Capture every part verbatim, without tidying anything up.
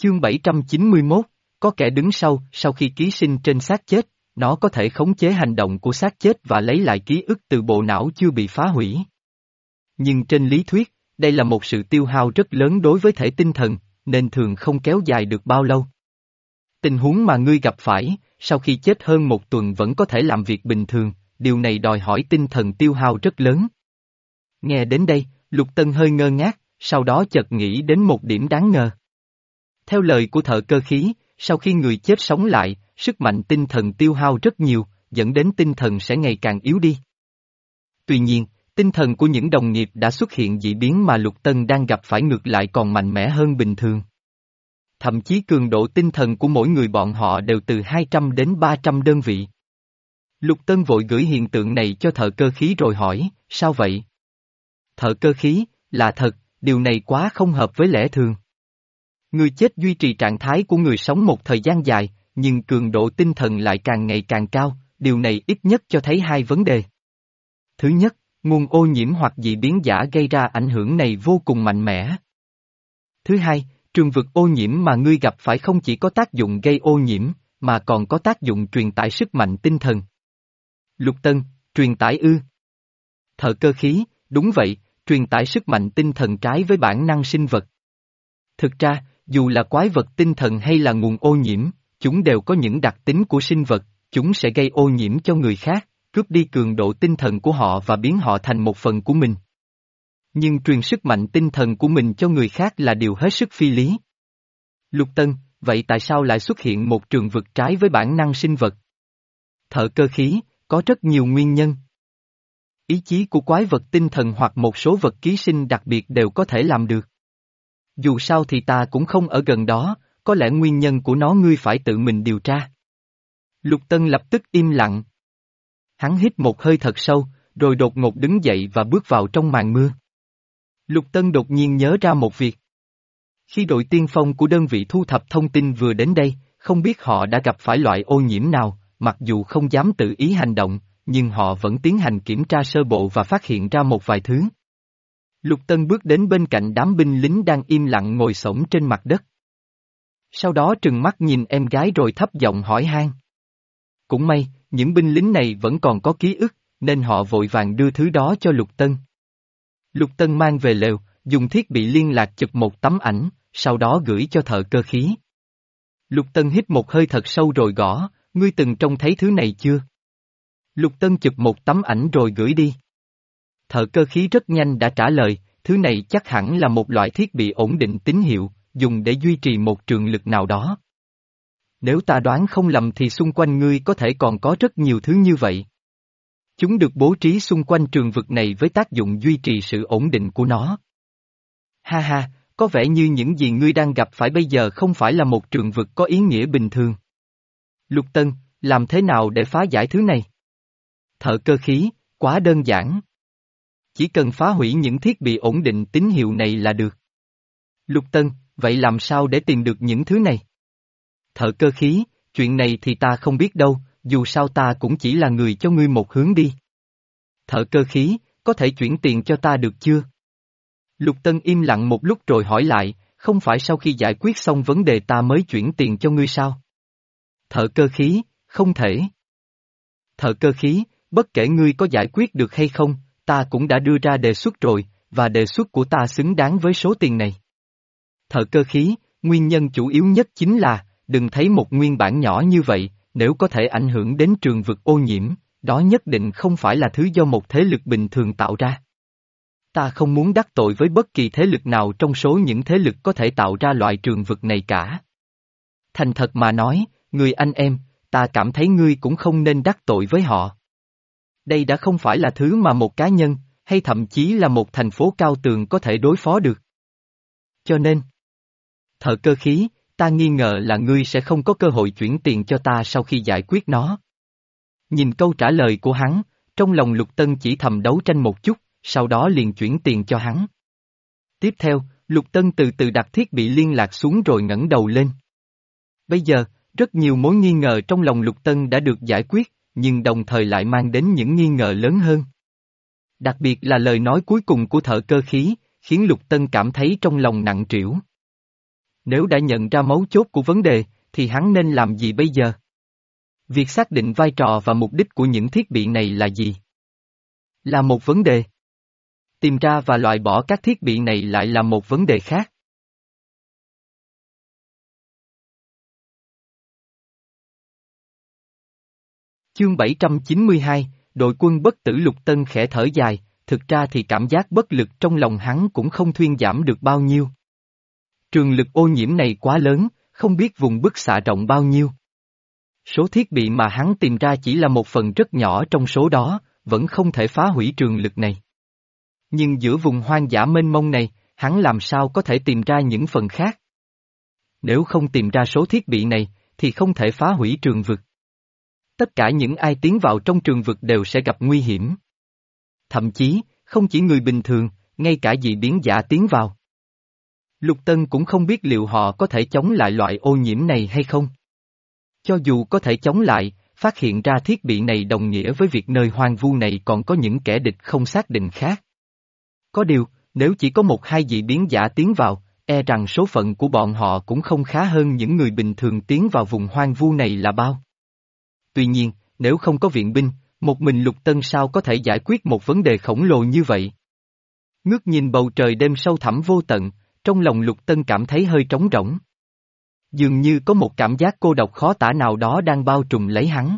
Chương bảy trăm chín mươi mốt, có kẻ đứng sau, sau khi ký sinh trên xác chết, nó có thể khống chế hành động của xác chết và lấy lại ký ức từ bộ não chưa bị phá hủy. Nhưng trên lý thuyết, đây là một sự tiêu hao rất lớn đối với thể tinh thần, nên thường không kéo dài được bao lâu. Tình huống mà ngươi gặp phải, sau khi chết hơn một tuần vẫn có thể làm việc bình thường, điều này đòi hỏi tinh thần tiêu hao rất lớn. Nghe đến đây, Lục Tân hơi ngơ ngác, sau đó chợt nghĩ đến một điểm đáng ngờ. Theo lời của thợ cơ khí, sau khi người chết sống lại, sức mạnh tinh thần tiêu hao rất nhiều, dẫn đến tinh thần sẽ ngày càng yếu đi. Tuy nhiên, tinh thần của những đồng nghiệp đã xuất hiện dị biến mà Lục Tân đang gặp phải ngược lại còn mạnh mẽ hơn bình thường. Thậm chí cường độ tinh thần của mỗi người bọn họ đều từ hai trăm đến ba trăm đơn vị. Lục Tân vội gửi hiện tượng này cho thợ cơ khí rồi hỏi, sao vậy? Thợ cơ khí, là thật, điều này quá không hợp với lẽ thường. Người chết duy trì trạng thái của người sống một thời gian dài, nhưng cường độ tinh thần lại càng ngày càng cao, điều này ít nhất cho thấy hai vấn đề. Thứ nhất, nguồn ô nhiễm hoặc dị biến giả gây ra ảnh hưởng này vô cùng mạnh mẽ. Thứ hai, trường vực ô nhiễm mà ngươi gặp phải không chỉ có tác dụng gây ô nhiễm, mà còn có tác dụng truyền tải sức mạnh tinh thần. Lục Tân, truyền tải ư? Thợ cơ khí, đúng vậy, truyền tải sức mạnh tinh thần trái với bản năng sinh vật. Thực ra, dù là quái vật tinh thần hay là nguồn ô nhiễm, chúng đều có những đặc tính của sinh vật, chúng sẽ gây ô nhiễm cho người khác, cướp đi cường độ tinh thần của họ và biến họ thành một phần của mình. Nhưng truyền sức mạnh tinh thần của mình cho người khác là điều hết sức phi lý. Lục Tân, vậy tại sao lại xuất hiện một trường vực trái với bản năng sinh vật? Thợ cơ khí, có rất nhiều nguyên nhân. Ý chí của quái vật tinh thần hoặc một số vật ký sinh đặc biệt đều có thể làm được. Dù sao thì ta cũng không ở gần đó, có lẽ nguyên nhân của nó ngươi phải tự mình điều tra. Lục Tân lập tức im lặng. Hắn hít một hơi thật sâu, rồi đột ngột đứng dậy và bước vào trong màn mưa. Lục Tân đột nhiên nhớ ra một việc. Khi đội tiên phong của đơn vị thu thập thông tin vừa đến đây, không biết họ đã gặp phải loại ô nhiễm nào, mặc dù không dám tự ý hành động, nhưng họ vẫn tiến hành kiểm tra sơ bộ và phát hiện ra một vài thứ. Lục Tân bước đến bên cạnh đám binh lính đang im lặng ngồi xổm trên mặt đất. Sau đó trừng mắt nhìn em gái rồi thấp giọng hỏi han. Cũng may, những binh lính này vẫn còn có ký ức, nên họ vội vàng đưa thứ đó cho Lục Tân. Lục Tân mang về lều, dùng thiết bị liên lạc chụp một tấm ảnh, sau đó gửi cho thợ cơ khí. Lục Tân hít một hơi thật sâu rồi gõ, ngươi từng trông thấy thứ này chưa? Lục Tân chụp một tấm ảnh rồi gửi đi. Thợ cơ khí rất nhanh đã trả lời, thứ này chắc hẳn là một loại thiết bị ổn định tín hiệu, dùng để duy trì một trường lực nào đó. Nếu ta đoán không lầm thì xung quanh ngươi có thể còn có rất nhiều thứ như vậy. Chúng được bố trí xung quanh trường vực này với tác dụng duy trì sự ổn định của nó. Ha ha, có vẻ như những gì ngươi đang gặp phải bây giờ không phải là một trường vực có ý nghĩa bình thường. Lục Tân, làm thế nào để phá giải thứ này? Thợ cơ khí, quá đơn giản. Chỉ cần phá hủy những thiết bị ổn định tín hiệu này là được. Lục Tân, vậy làm sao để tìm được những thứ này? Thợ cơ khí, chuyện này thì ta không biết đâu, dù sao ta cũng chỉ là người cho ngươi một hướng đi. Thợ cơ khí, có thể chuyển tiền cho ta được chưa? Lục Tân im lặng một lúc rồi hỏi lại, không phải sau khi giải quyết xong vấn đề ta mới chuyển tiền cho ngươi sao? Thợ cơ khí, không thể. Thợ cơ khí, bất kể ngươi có giải quyết được hay không, ta cũng đã đưa ra đề xuất rồi, và đề xuất của ta xứng đáng với số tiền này. Thợ cơ khí, nguyên nhân chủ yếu nhất chính là, đừng thấy một nguyên bản nhỏ như vậy, nếu có thể ảnh hưởng đến trường vực ô nhiễm, đó nhất định không phải là thứ do một thế lực bình thường tạo ra. Ta không muốn đắc tội với bất kỳ thế lực nào trong số những thế lực có thể tạo ra loại trường vực này cả. Thành thật mà nói, người anh em, ta cảm thấy ngươi cũng không nên đắc tội với họ. Đây đã không phải là thứ mà một cá nhân, hay thậm chí là một thành phố cao tường có thể đối phó được. Cho nên, thợ cơ khí, ta nghi ngờ là ngươi sẽ không có cơ hội chuyển tiền cho ta sau khi giải quyết nó. Nhìn câu trả lời của hắn, trong lòng Lục Tân chỉ thầm đấu tranh một chút, sau đó liền chuyển tiền cho hắn. Tiếp theo, Lục Tân từ từ đặt thiết bị liên lạc xuống rồi ngẩng đầu lên. Bây giờ, rất nhiều mối nghi ngờ trong lòng Lục Tân đã được giải quyết, nhưng đồng thời lại mang đến những nghi ngờ lớn hơn. Đặc biệt là lời nói cuối cùng của thợ cơ khí, khiến Lục Tân cảm thấy trong lòng nặng trĩu. Nếu đã nhận ra mấu chốt của vấn đề, thì hắn nên làm gì bây giờ? Việc xác định vai trò và mục đích của những thiết bị này là gì? Là một vấn đề. Tìm ra và loại bỏ các thiết bị này lại là một vấn đề khác. Chương bảy trăm chín mươi hai, đội quân bất tử Lục Tân khẽ thở dài, thực ra thì cảm giác bất lực trong lòng hắn cũng không thuyên giảm được bao nhiêu. Trường lực ô nhiễm này quá lớn, không biết vùng bức xạ rộng bao nhiêu. Số thiết bị mà hắn tìm ra chỉ là một phần rất nhỏ trong số đó, vẫn không thể phá hủy trường lực này. Nhưng giữa vùng hoang dã mênh mông này, hắn làm sao có thể tìm ra những phần khác? Nếu không tìm ra số thiết bị này, thì không thể phá hủy trường vực. Tất cả những ai tiến vào trong trường vực đều sẽ gặp nguy hiểm. Thậm chí, không chỉ người bình thường, ngay cả dị biến giả tiến vào. Lục Tân cũng không biết liệu họ có thể chống lại loại ô nhiễm này hay không. Cho dù có thể chống lại, phát hiện ra thiết bị này đồng nghĩa với việc nơi hoang vu này còn có những kẻ địch không xác định khác. Có điều, nếu chỉ có một hai dị biến giả tiến vào, e rằng số phận của bọn họ cũng không khá hơn những người bình thường tiến vào vùng hoang vu này là bao. Tuy nhiên, nếu không có viện binh, một mình Lục Tân sao có thể giải quyết một vấn đề khổng lồ như vậy? Ngước nhìn bầu trời đêm sâu thẳm vô tận, trong lòng Lục Tân cảm thấy hơi trống rỗng. Dường như có một cảm giác cô độc khó tả nào đó đang bao trùm lấy hắn.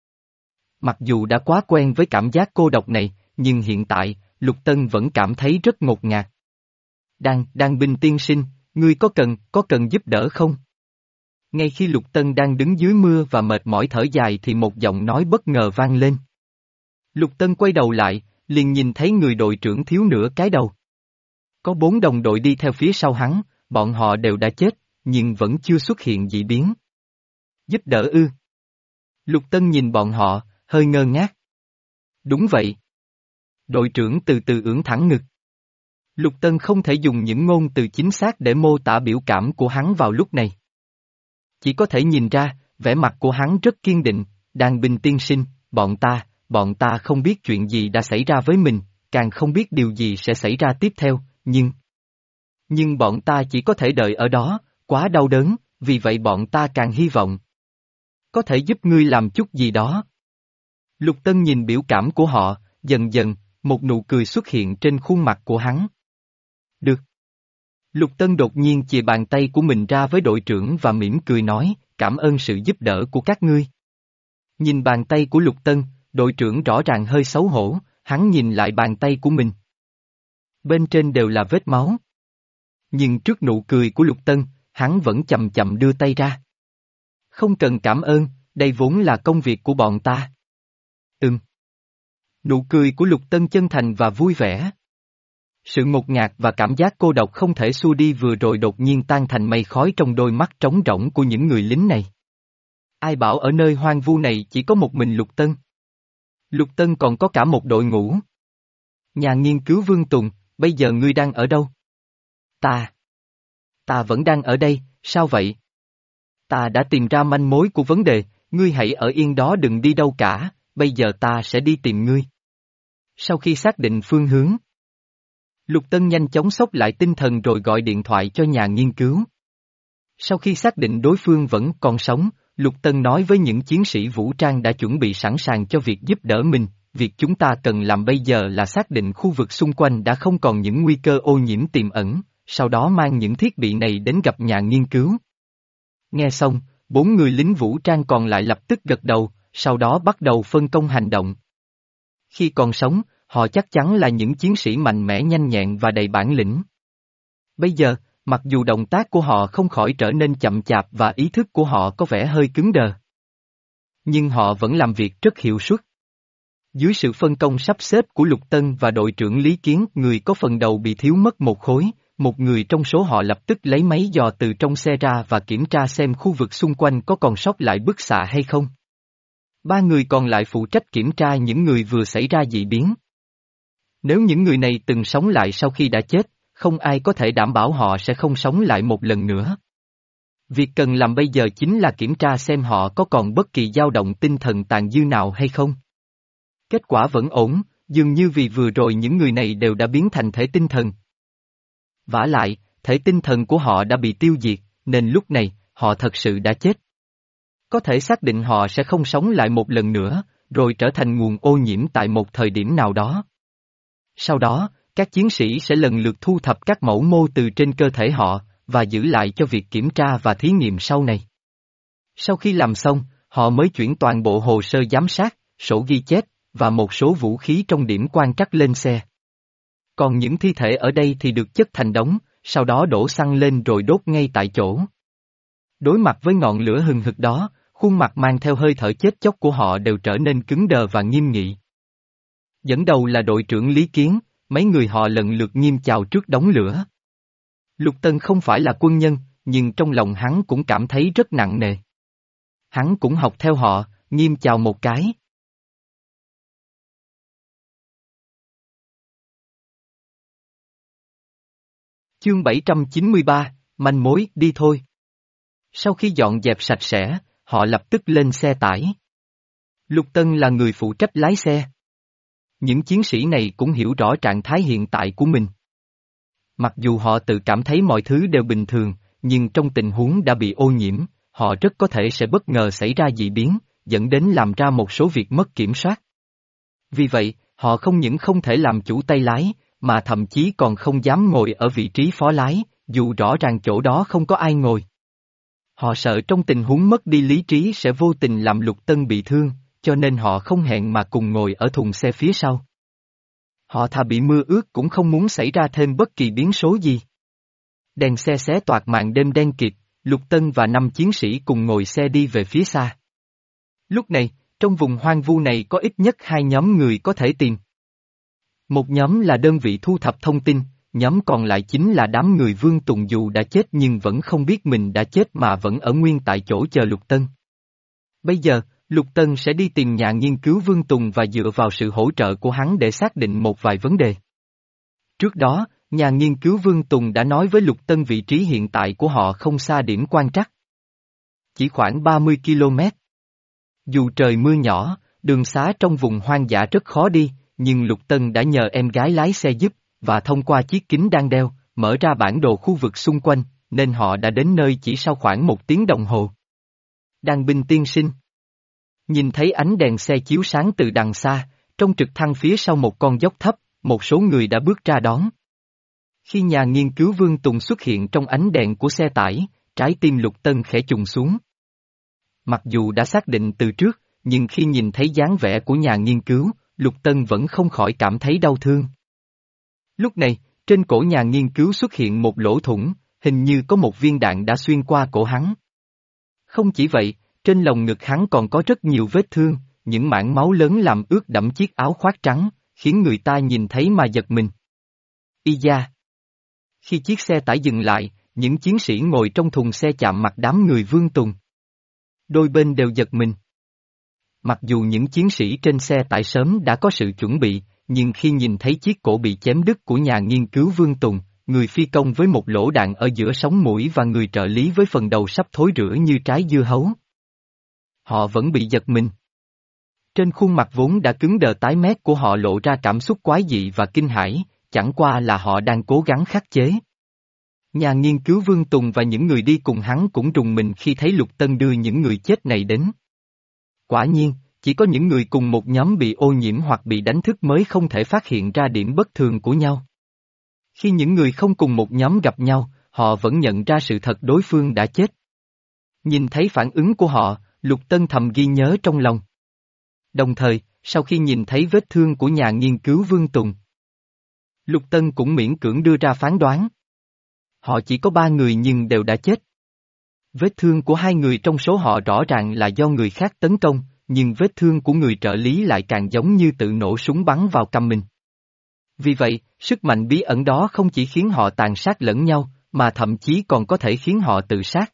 Mặc dù đã quá quen với cảm giác cô độc này, nhưng hiện tại, Lục Tân vẫn cảm thấy rất ngột ngạt. Đan, Đan binh tiên sinh, ngươi có cần, có cần giúp đỡ không? Ngay khi Lục Tân đang đứng dưới mưa và mệt mỏi thở dài thì một giọng nói bất ngờ vang lên. Lục Tân quay đầu lại, liền nhìn thấy người đội trưởng thiếu nửa cái đầu. Có bốn đồng đội đi theo phía sau hắn, bọn họ đều đã chết, nhưng vẫn chưa xuất hiện dị biến. Giúp đỡ ư? Lục Tân nhìn bọn họ, hơi ngơ ngác. Đúng vậy. Đội trưởng từ từ ưỡn thẳng ngực. Lục Tân không thể dùng những ngôn từ chính xác để mô tả biểu cảm của hắn vào lúc này. Chỉ có thể nhìn ra, vẻ mặt của hắn rất kiên định, Đan binh tiên sinh, bọn ta, bọn ta không biết chuyện gì đã xảy ra với mình, càng không biết điều gì sẽ xảy ra tiếp theo, nhưng... Nhưng bọn ta chỉ có thể đợi ở đó, quá đau đớn, vì vậy bọn ta càng hy vọng. Có thể giúp ngươi làm chút gì đó. Lục Tân nhìn biểu cảm của họ, dần dần, một nụ cười xuất hiện trên khuôn mặt của hắn. Được. Lục Tân đột nhiên chìa bàn tay của mình ra với đội trưởng và mỉm cười nói, cảm ơn sự giúp đỡ của các ngươi. Nhìn bàn tay của Lục Tân, đội trưởng rõ ràng hơi xấu hổ, hắn nhìn lại bàn tay của mình. Bên trên đều là vết máu. Nhưng trước nụ cười của Lục Tân, hắn vẫn chậm chậm đưa tay ra. Không cần cảm ơn, đây vốn là công việc của bọn ta. Ừm. Nụ cười của Lục Tân chân thành và vui vẻ. Sự ngột ngạt và cảm giác cô độc không thể xua đi vừa rồi đột nhiên tan thành mây khói trong đôi mắt trống rỗng của những người lính này. Ai bảo ở nơi hoang vu này chỉ có một mình Lục Tân? Lục Tân còn có cả một đội ngũ. Nhà nghiên cứu Vương Tùng, bây giờ ngươi đang ở đâu? Ta. Ta vẫn đang ở đây, sao vậy? Ta đã tìm ra manh mối của vấn đề, ngươi hãy ở yên đó đừng đi đâu cả, bây giờ ta sẽ đi tìm ngươi. Sau khi xác định phương hướng, Lục Tân nhanh chóng xốc lại tinh thần rồi gọi điện thoại cho nhà nghiên cứu. Sau khi xác định đối phương vẫn còn sống, Lục Tân nói với những chiến sĩ vũ trang đã chuẩn bị sẵn sàng cho việc giúp đỡ mình, việc chúng ta cần làm bây giờ là xác định khu vực xung quanh đã không còn những nguy cơ ô nhiễm tiềm ẩn, sau đó mang những thiết bị này đến gặp nhà nghiên cứu. Nghe xong, bốn người lính vũ trang còn lại lập tức gật đầu, sau đó bắt đầu phân công hành động. Khi còn sống, họ chắc chắn là những chiến sĩ mạnh mẽ nhanh nhẹn và đầy bản lĩnh. Bây giờ, mặc dù động tác của họ không khỏi trở nên chậm chạp và ý thức của họ có vẻ hơi cứng đờ. Nhưng họ vẫn làm việc rất hiệu suất. Dưới sự phân công sắp xếp của Lục Tân và đội trưởng Lý Kiến, người có phần đầu bị thiếu mất một khối, một người trong số họ lập tức lấy máy dò từ trong xe ra và kiểm tra xem khu vực xung quanh có còn sót lại bức xạ hay không. Ba người còn lại phụ trách kiểm tra những người vừa xảy ra dị biến. Nếu những người này từng sống lại sau khi đã chết, không ai có thể đảm bảo họ sẽ không sống lại một lần nữa. Việc cần làm bây giờ chính là kiểm tra xem họ có còn bất kỳ dao động tinh thần tàn dư nào hay không. Kết quả vẫn ổn, dường như vì vừa rồi những người này đều đã biến thành thể tinh thần. Vả lại, thể tinh thần của họ đã bị tiêu diệt, nên lúc này, họ thật sự đã chết. Có thể xác định họ sẽ không sống lại một lần nữa, rồi trở thành nguồn ô nhiễm tại một thời điểm nào đó. Sau đó, các chiến sĩ sẽ lần lượt thu thập các mẫu mô từ trên cơ thể họ, và giữ lại cho việc kiểm tra và thí nghiệm sau này. Sau khi làm xong, họ mới chuyển toàn bộ hồ sơ giám sát, sổ ghi chép, và một số vũ khí trong điểm quan trắc lên xe. Còn những thi thể ở đây thì được chất thành đống, sau đó đổ xăng lên rồi đốt ngay tại chỗ. Đối mặt với ngọn lửa hừng hực đó, khuôn mặt mang theo hơi thở chết chóc của họ đều trở nên cứng đờ và nghiêm nghị. Dẫn đầu là đội trưởng Lý Kiến, mấy người họ lần lượt nghiêm chào trước đống lửa. Lục Tân không phải là quân nhân, nhưng trong lòng hắn cũng cảm thấy rất nặng nề. Hắn cũng học theo họ, nghiêm chào một cái. Chương bảy trăm chín mươi ba, manh mối, đi thôi. Sau khi dọn dẹp sạch sẽ, họ lập tức lên xe tải. Lục Tân là người phụ trách lái xe. Những chiến sĩ này cũng hiểu rõ trạng thái hiện tại của mình. Mặc dù họ tự cảm thấy mọi thứ đều bình thường, nhưng trong tình huống đã bị ô nhiễm, họ rất có thể sẽ bất ngờ xảy ra dị biến, dẫn đến làm ra một số việc mất kiểm soát. Vì vậy, họ không những không thể làm chủ tay lái, mà thậm chí còn không dám ngồi ở vị trí phó lái, dù rõ ràng chỗ đó không có ai ngồi. Họ sợ trong tình huống mất đi lý trí sẽ vô tình làm Lục Tân bị thương, cho nên họ không hẹn mà cùng ngồi ở thùng xe phía sau. Họ thà bị mưa ướt cũng không muốn xảy ra thêm bất kỳ biến số gì. Đèn xe xé toạc màn đêm đen kịt, Lục Tân và năm chiến sĩ cùng ngồi xe đi về phía xa. Lúc này, trong vùng hoang vu này có ít nhất hai nhóm người có thể tìm. Một nhóm là đơn vị thu thập thông tin, nhóm còn lại chính là đám người Vương Tùng dù đã chết nhưng vẫn không biết mình đã chết mà vẫn ở nguyên tại chỗ chờ Lục Tân. Bây giờ, Lục Tân sẽ đi tìm nhà nghiên cứu Vương Tùng và dựa vào sự hỗ trợ của hắn để xác định một vài vấn đề. Trước đó, nhà nghiên cứu Vương Tùng đã nói với Lục Tân vị trí hiện tại của họ không xa điểm quan trắc. Chỉ khoảng ba mươi ki lô mét. Dù trời mưa nhỏ, đường xá trong vùng hoang dã rất khó đi, nhưng Lục Tân đã nhờ em gái lái xe giúp, và thông qua chiếc kính đang đeo, mở ra bản đồ khu vực xung quanh, nên họ đã đến nơi chỉ sau khoảng một tiếng đồng hồ. Đàn binh tiên sinh. Nhìn thấy ánh đèn xe chiếu sáng từ đằng xa, trong trực thăng phía sau một con dốc thấp, một số người đã bước ra đón. Khi nhà nghiên cứu Vương Tùng xuất hiện trong ánh đèn của xe tải, trái tim Lục Tân khẽ trùng xuống. Mặc dù đã xác định từ trước, nhưng khi nhìn thấy dáng vẻ của nhà nghiên cứu, Lục Tân vẫn không khỏi cảm thấy đau thương. Lúc này, trên cổ nhà nghiên cứu xuất hiện một lỗ thủng, hình như có một viên đạn đã xuyên qua cổ hắn. Không chỉ vậy, trên lồng ngực hắn còn có rất nhiều vết thương, những mảng máu lớn làm ướt đẫm chiếc áo khoác trắng, khiến người ta nhìn thấy mà giật mình. Y da! Khi chiếc xe tải dừng lại, những chiến sĩ ngồi trong thùng xe chạm mặt đám người Vương Tùng. Đôi bên đều giật mình. Mặc dù những chiến sĩ trên xe tải sớm đã có sự chuẩn bị, nhưng khi nhìn thấy chiếc cổ bị chém đứt của nhà nghiên cứu Vương Tùng, người phi công với một lỗ đạn ở giữa sống mũi và người trợ lý với phần đầu sắp thối rữa như trái dưa hấu, họ vẫn bị giật mình. Trên khuôn mặt vốn đã cứng đờ tái mét của họ lộ ra cảm xúc quái dị và kinh hãi, chẳng qua là họ đang cố gắng khắc chế. Nhà nghiên cứu Vương Tùng và những người đi cùng hắn cũng rùng mình khi thấy Lục Tân đưa những người chết này đến. Quả nhiên, chỉ có những người cùng một nhóm bị ô nhiễm hoặc bị đánh thức mới không thể phát hiện ra điểm bất thường của nhau. Khi những người không cùng một nhóm gặp nhau, họ vẫn nhận ra sự thật đối phương đã chết. Nhìn thấy phản ứng của họ, Lục Tân thầm ghi nhớ trong lòng. Đồng thời, sau khi nhìn thấy vết thương của nhà nghiên cứu Vương Tùng, Lục Tân cũng miễn cưỡng đưa ra phán đoán. Họ chỉ có ba người nhưng đều đã chết. Vết thương của hai người trong số họ rõ ràng là do người khác tấn công, nhưng vết thương của người trợ lý lại càng giống như tự nổ súng bắn vào cằm mình. Vì vậy, sức mạnh bí ẩn đó không chỉ khiến họ tàn sát lẫn nhau, mà thậm chí còn có thể khiến họ tự sát.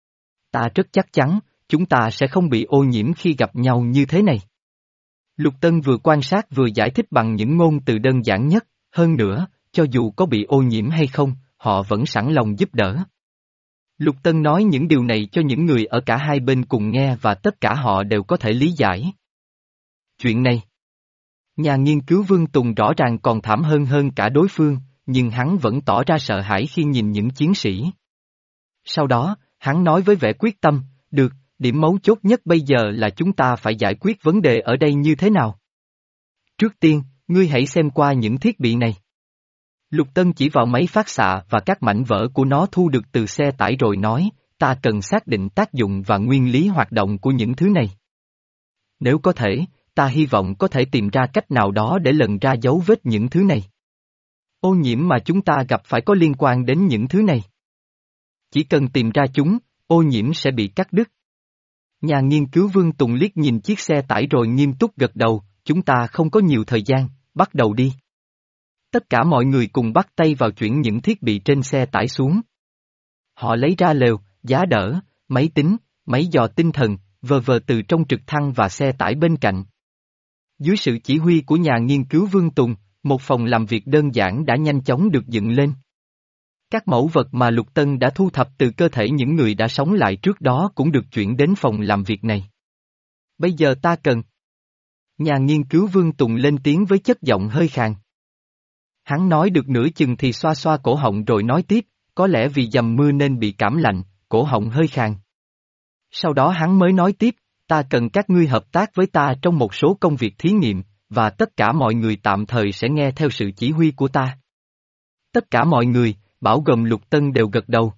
Ta rất chắc chắn, chúng ta sẽ không bị ô nhiễm khi gặp nhau như thế này. Lục Tân vừa quan sát vừa giải thích bằng những ngôn từ đơn giản nhất, hơn nữa, cho dù có bị ô nhiễm hay không, họ vẫn sẵn lòng giúp đỡ. Lục Tân nói những điều này cho những người ở cả hai bên cùng nghe và tất cả họ đều có thể lý giải. Chuyện này, nhà nghiên cứu Vương Tùng rõ ràng còn thảm hơn hơn cả đối phương, nhưng hắn vẫn tỏ ra sợ hãi khi nhìn những chiến sĩ. Sau đó, hắn nói với vẻ quyết tâm, được, điểm mấu chốt nhất bây giờ là chúng ta phải giải quyết vấn đề ở đây như thế nào. Trước tiên, ngươi hãy xem qua những thiết bị này. Lục Tân chỉ vào máy phát xạ và các mảnh vỡ của nó thu được từ xe tải rồi nói, ta cần xác định tác dụng và nguyên lý hoạt động của những thứ này. Nếu có thể, ta hy vọng có thể tìm ra cách nào đó để lần ra dấu vết những thứ này. Ô nhiễm mà chúng ta gặp phải có liên quan đến những thứ này. Chỉ cần tìm ra chúng, ô nhiễm sẽ bị cắt đứt. Nhà nghiên cứu Vương Tùng liếc nhìn chiếc xe tải rồi nghiêm túc gật đầu, chúng ta không có nhiều thời gian, bắt đầu đi. Tất cả mọi người cùng bắt tay vào chuyển những thiết bị trên xe tải xuống. Họ lấy ra lều, giá đỡ, máy tính, máy dò tinh thần, vờ vờ từ trong trực thăng và xe tải bên cạnh. Dưới sự chỉ huy của nhà nghiên cứu Vương Tùng, một phòng làm việc đơn giản đã nhanh chóng được dựng lên. Các mẫu vật mà Lục Tân đã thu thập từ cơ thể những người đã sống lại trước đó cũng được chuyển đến phòng làm việc này. Bây giờ ta cần. Nhà nghiên cứu Vương Tùng lên tiếng với chất giọng hơi khàn. Hắn nói được nửa chừng thì xoa xoa cổ họng rồi nói tiếp, có lẽ vì dầm mưa nên bị cảm lạnh, cổ họng hơi khàn. Sau đó hắn mới nói tiếp, ta cần các ngươi hợp tác với ta trong một số công việc thí nghiệm, và tất cả mọi người tạm thời sẽ nghe theo sự chỉ huy của ta. Tất cả mọi người, bảo gồm Lục Tân đều gật đầu.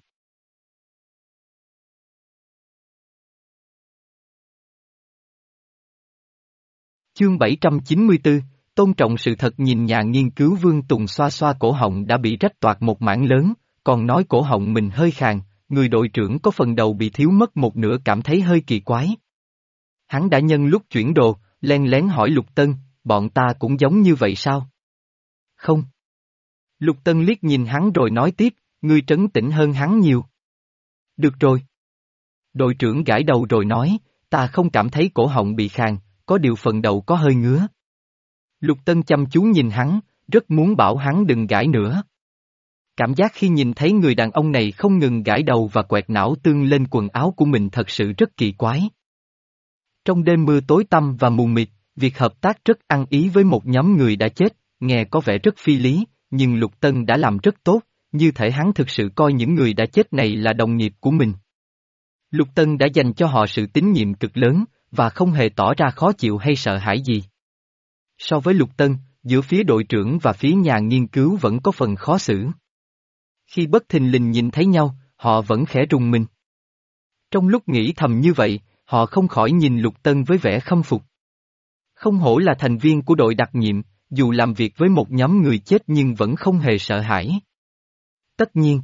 Chương bảy trăm chín mươi tư, tôn trọng sự thật. Nhìn nhà nghiên cứu Vương Tùng xoa xoa cổ họng đã bị rách toạc một mảng lớn, còn nói cổ họng mình hơi khàn, người đội trưởng có phần đầu bị thiếu mất một nửa cảm thấy hơi kỳ quái. Hắn đã nhân lúc chuyển đồ, len lén hỏi Lục Tân, bọn ta cũng giống như vậy sao? Không. Lục Tân liếc nhìn hắn rồi nói tiếp, ngươi trấn tĩnh hơn hắn nhiều. Được rồi. Đội trưởng gãi đầu rồi nói, ta không cảm thấy cổ họng bị khàn, có điều phần đầu có hơi ngứa. Lục Tân chăm chú nhìn hắn, rất muốn bảo hắn đừng gãi nữa. Cảm giác khi nhìn thấy người đàn ông này không ngừng gãi đầu và quẹt não tương lên quần áo của mình thật sự rất kỳ quái. Trong đêm mưa tối tăm và mù mịt, việc hợp tác rất ăn ý với một nhóm người đã chết, nghe có vẻ rất phi lý, nhưng Lục Tân đã làm rất tốt, như thể hắn thực sự coi những người đã chết này là đồng nghiệp của mình. Lục Tân đã dành cho họ sự tín nhiệm cực lớn, và không hề tỏ ra khó chịu hay sợ hãi gì. So với Lục Tân, giữa phía đội trưởng và phía nhà nghiên cứu vẫn có phần khó xử. Khi bất thình lình nhìn thấy nhau, họ vẫn khẽ rùng mình. Trong lúc nghĩ thầm như vậy, họ không khỏi nhìn Lục Tân với vẻ khâm phục. Không hổ là thành viên của đội đặc nhiệm, dù làm việc với một nhóm người chết nhưng vẫn không hề sợ hãi. Tất nhiên.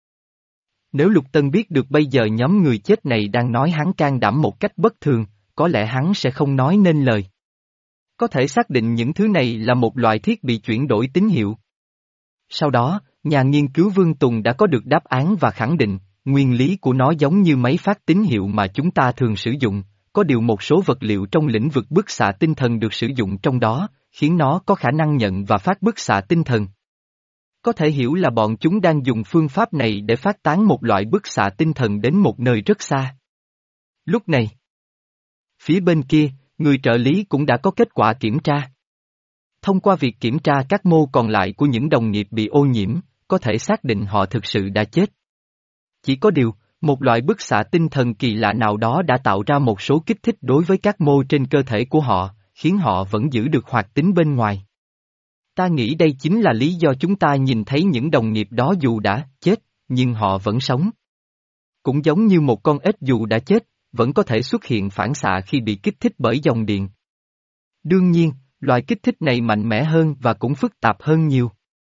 Nếu Lục Tân biết được bây giờ nhóm người chết này đang nói hắn can đảm một cách bất thường, có lẽ hắn sẽ không nói nên lời. Có thể xác định những thứ này là một loại thiết bị chuyển đổi tín hiệu. Sau đó, nhà nghiên cứu Vương Tùng đã có được đáp án và khẳng định, nguyên lý của nó giống như máy phát tín hiệu mà chúng ta thường sử dụng, có điều một số vật liệu trong lĩnh vực bức xạ tinh thần được sử dụng trong đó, khiến nó có khả năng nhận và phát bức xạ tinh thần. Có thể hiểu là bọn chúng đang dùng phương pháp này để phát tán một loại bức xạ tinh thần đến một nơi rất xa. Lúc này, phía bên kia, người trợ lý cũng đã có kết quả kiểm tra. Thông qua việc kiểm tra các mô còn lại của những đồng nghiệp bị ô nhiễm, có thể xác định họ thực sự đã chết. Chỉ có điều, một loại bức xạ tinh thần kỳ lạ nào đó đã tạo ra một số kích thích đối với các mô trên cơ thể của họ, khiến họ vẫn giữ được hoạt tính bên ngoài. Ta nghĩ đây chính là lý do chúng ta nhìn thấy những đồng nghiệp đó dù đã chết, nhưng họ vẫn sống. Cũng giống như một con ếch dù đã chết, vẫn có thể xuất hiện phản xạ khi bị kích thích bởi dòng điện. Đương nhiên, loại kích thích này mạnh mẽ hơn và cũng phức tạp hơn nhiều.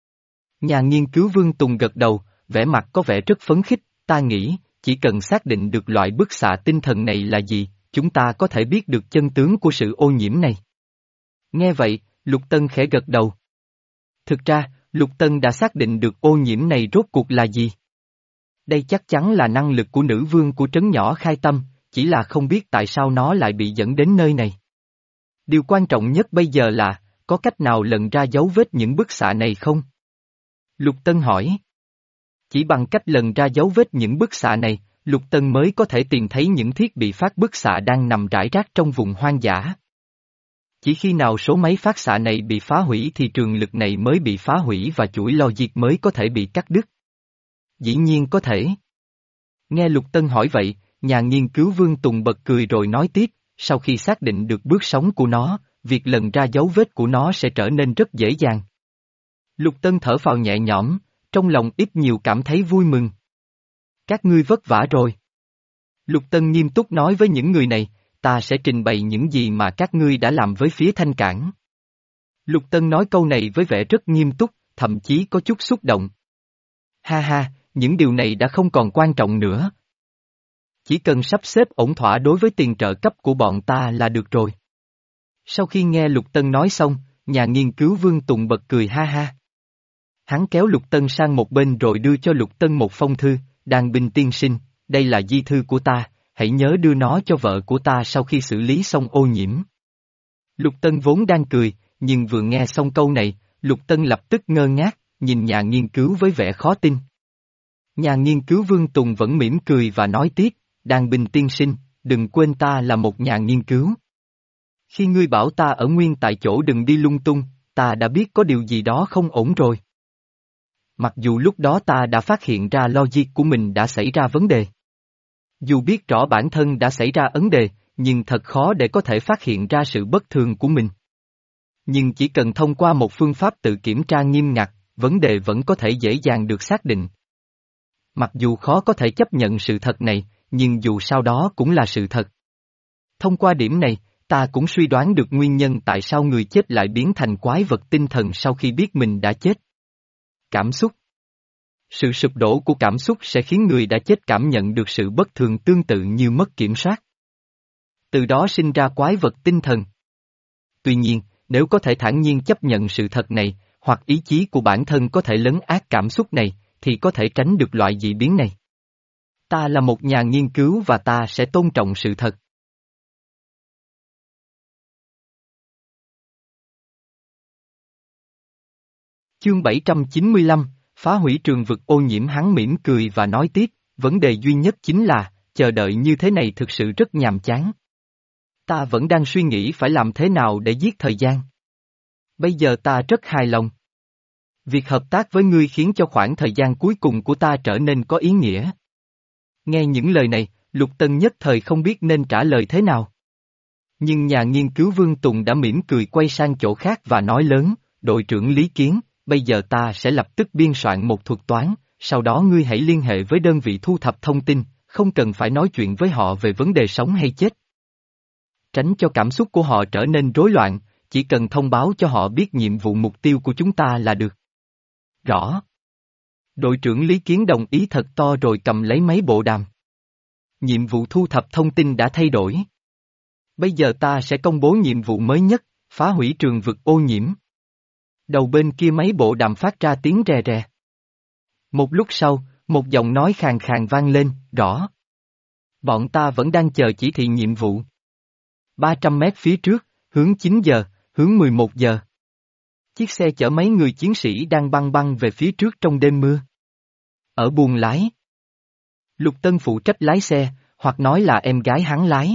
Nhà nghiên cứu Vương Tùng gật đầu, vẻ mặt có vẻ rất phấn khích, ta nghĩ, chỉ cần xác định được loại bức xạ tinh thần này là gì, chúng ta có thể biết được chân tướng của sự ô nhiễm này. Nghe vậy, Lục Tân khẽ gật đầu. Thực ra, Lục Tân đã xác định được ô nhiễm này rốt cuộc là gì. Đây chắc chắn là năng lực của nữ vương của trấn nhỏ Khai Tâm, chỉ là không biết tại sao nó lại bị dẫn đến nơi này. Điều quan trọng nhất bây giờ là, có cách nào lần ra dấu vết những bức xạ này không? Lục Tân hỏi. Chỉ bằng cách lần ra dấu vết những bức xạ này, Lục Tân mới có thể tìm thấy những thiết bị phát bức xạ đang nằm rải rác trong vùng hoang dã. Chỉ khi nào số máy phát xạ này bị phá hủy thì trường lực này mới bị phá hủy và chuỗi logic mới có thể bị cắt đứt. Dĩ nhiên có thể. Nghe Lục Tân hỏi vậy, nhà nghiên cứu Vương Tùng bật cười rồi nói tiếp, sau khi xác định được bước sống của nó, việc lần ra dấu vết của nó sẽ trở nên rất dễ dàng. Lục Tân thở phào nhẹ nhõm, trong lòng ít nhiều cảm thấy vui mừng. Các ngươi vất vả rồi. Lục Tân nghiêm túc nói với những người này, ta sẽ trình bày những gì mà các ngươi đã làm với phía Thanh Cảng. Lục Tân nói câu này với vẻ rất nghiêm túc, thậm chí có chút xúc động. Ha ha, những điều này đã không còn quan trọng nữa. Chỉ cần sắp xếp ổn thỏa đối với tiền trợ cấp của bọn ta là được rồi. Sau khi nghe Lục Tân nói xong, nhà nghiên cứu Vương Tùng bật cười ha ha. Hắn kéo Lục Tân sang một bên rồi đưa cho Lục Tân một phong thư, Đan binh tiên sinh, đây là di thư của ta, hãy nhớ đưa nó cho vợ của ta sau khi xử lý xong ô nhiễm. Lục Tân vốn đang cười, nhưng vừa nghe xong câu này, Lục Tân lập tức ngơ ngác, nhìn nhà nghiên cứu với vẻ khó tin. Nhà nghiên cứu Vương Tùng vẫn mỉm cười và nói tiếp, Đan binh tiên sinh, đừng quên ta là một nhà nghiên cứu. Khi ngươi bảo ta ở nguyên tại chỗ đừng đi lung tung, ta đã biết có điều gì đó không ổn rồi. Mặc dù lúc đó ta đã phát hiện ra logic của mình đã xảy ra vấn đề. Dù biết rõ bản thân đã xảy ra vấn đề, nhưng thật khó để có thể phát hiện ra sự bất thường của mình. Nhưng chỉ cần thông qua một phương pháp tự kiểm tra nghiêm ngặt, vấn đề vẫn có thể dễ dàng được xác định. Mặc dù khó có thể chấp nhận sự thật này, nhưng dù sao đó cũng là sự thật. Thông qua điểm này, ta cũng suy đoán được nguyên nhân tại sao người chết lại biến thành quái vật tinh thần sau khi biết mình đã chết. Cảm xúc. Sự sụp đổ của cảm xúc sẽ khiến người đã chết cảm nhận được sự bất thường tương tự như mất kiểm soát. Từ đó sinh ra quái vật tinh thần. Tuy nhiên, nếu có thể thản nhiên chấp nhận sự thật này, hoặc ý chí của bản thân có thể lấn át cảm xúc này, thì có thể tránh được loại dị biến này. Ta là một nhà nghiên cứu và ta sẽ tôn trọng sự thật. Chương bảy trăm chín mươi lăm, phá hủy trường vực ô nhiễm. Hắn mỉm cười và nói tiếp, vấn đề duy nhất chính là, chờ đợi như thế này thực sự rất nhàm chán. Ta vẫn đang suy nghĩ phải làm thế nào để giết thời gian. Bây giờ ta rất hài lòng. Việc hợp tác với ngươi khiến cho khoảng thời gian cuối cùng của ta trở nên có ý nghĩa. Nghe những lời này, Lục Tân nhất thời không biết nên trả lời thế nào. Nhưng nhà nghiên cứu Vương Tùng đã mỉm cười quay sang chỗ khác và nói lớn, đội trưởng Lý Kiến, bây giờ ta sẽ lập tức biên soạn một thuật toán, sau đó ngươi hãy liên hệ với đơn vị thu thập thông tin, không cần phải nói chuyện với họ về vấn đề sống hay chết. Tránh cho cảm xúc của họ trở nên rối loạn, chỉ cần thông báo cho họ biết nhiệm vụ mục tiêu của chúng ta là được. Rõ. Đội trưởng Lý Kiến đồng ý thật to rồi cầm lấy máy bộ đàm. Nhiệm vụ thu thập thông tin đã thay đổi. Bây giờ ta sẽ công bố nhiệm vụ mới nhất, phá hủy trường vực ô nhiễm. Đầu bên kia máy bộ đàm phát ra tiếng rè rè. Một lúc sau, một giọng nói khàn khàn vang lên, rõ. Bọn ta vẫn đang chờ chỉ thị nhiệm vụ. ba trăm mét phía trước, hướng chín giờ, hướng mười một giờ. Chiếc xe chở mấy người chiến sĩ đang băng băng về phía trước trong đêm mưa. Ở buồng lái. Lục Tân phụ trách lái xe, hoặc nói là em gái hắn lái.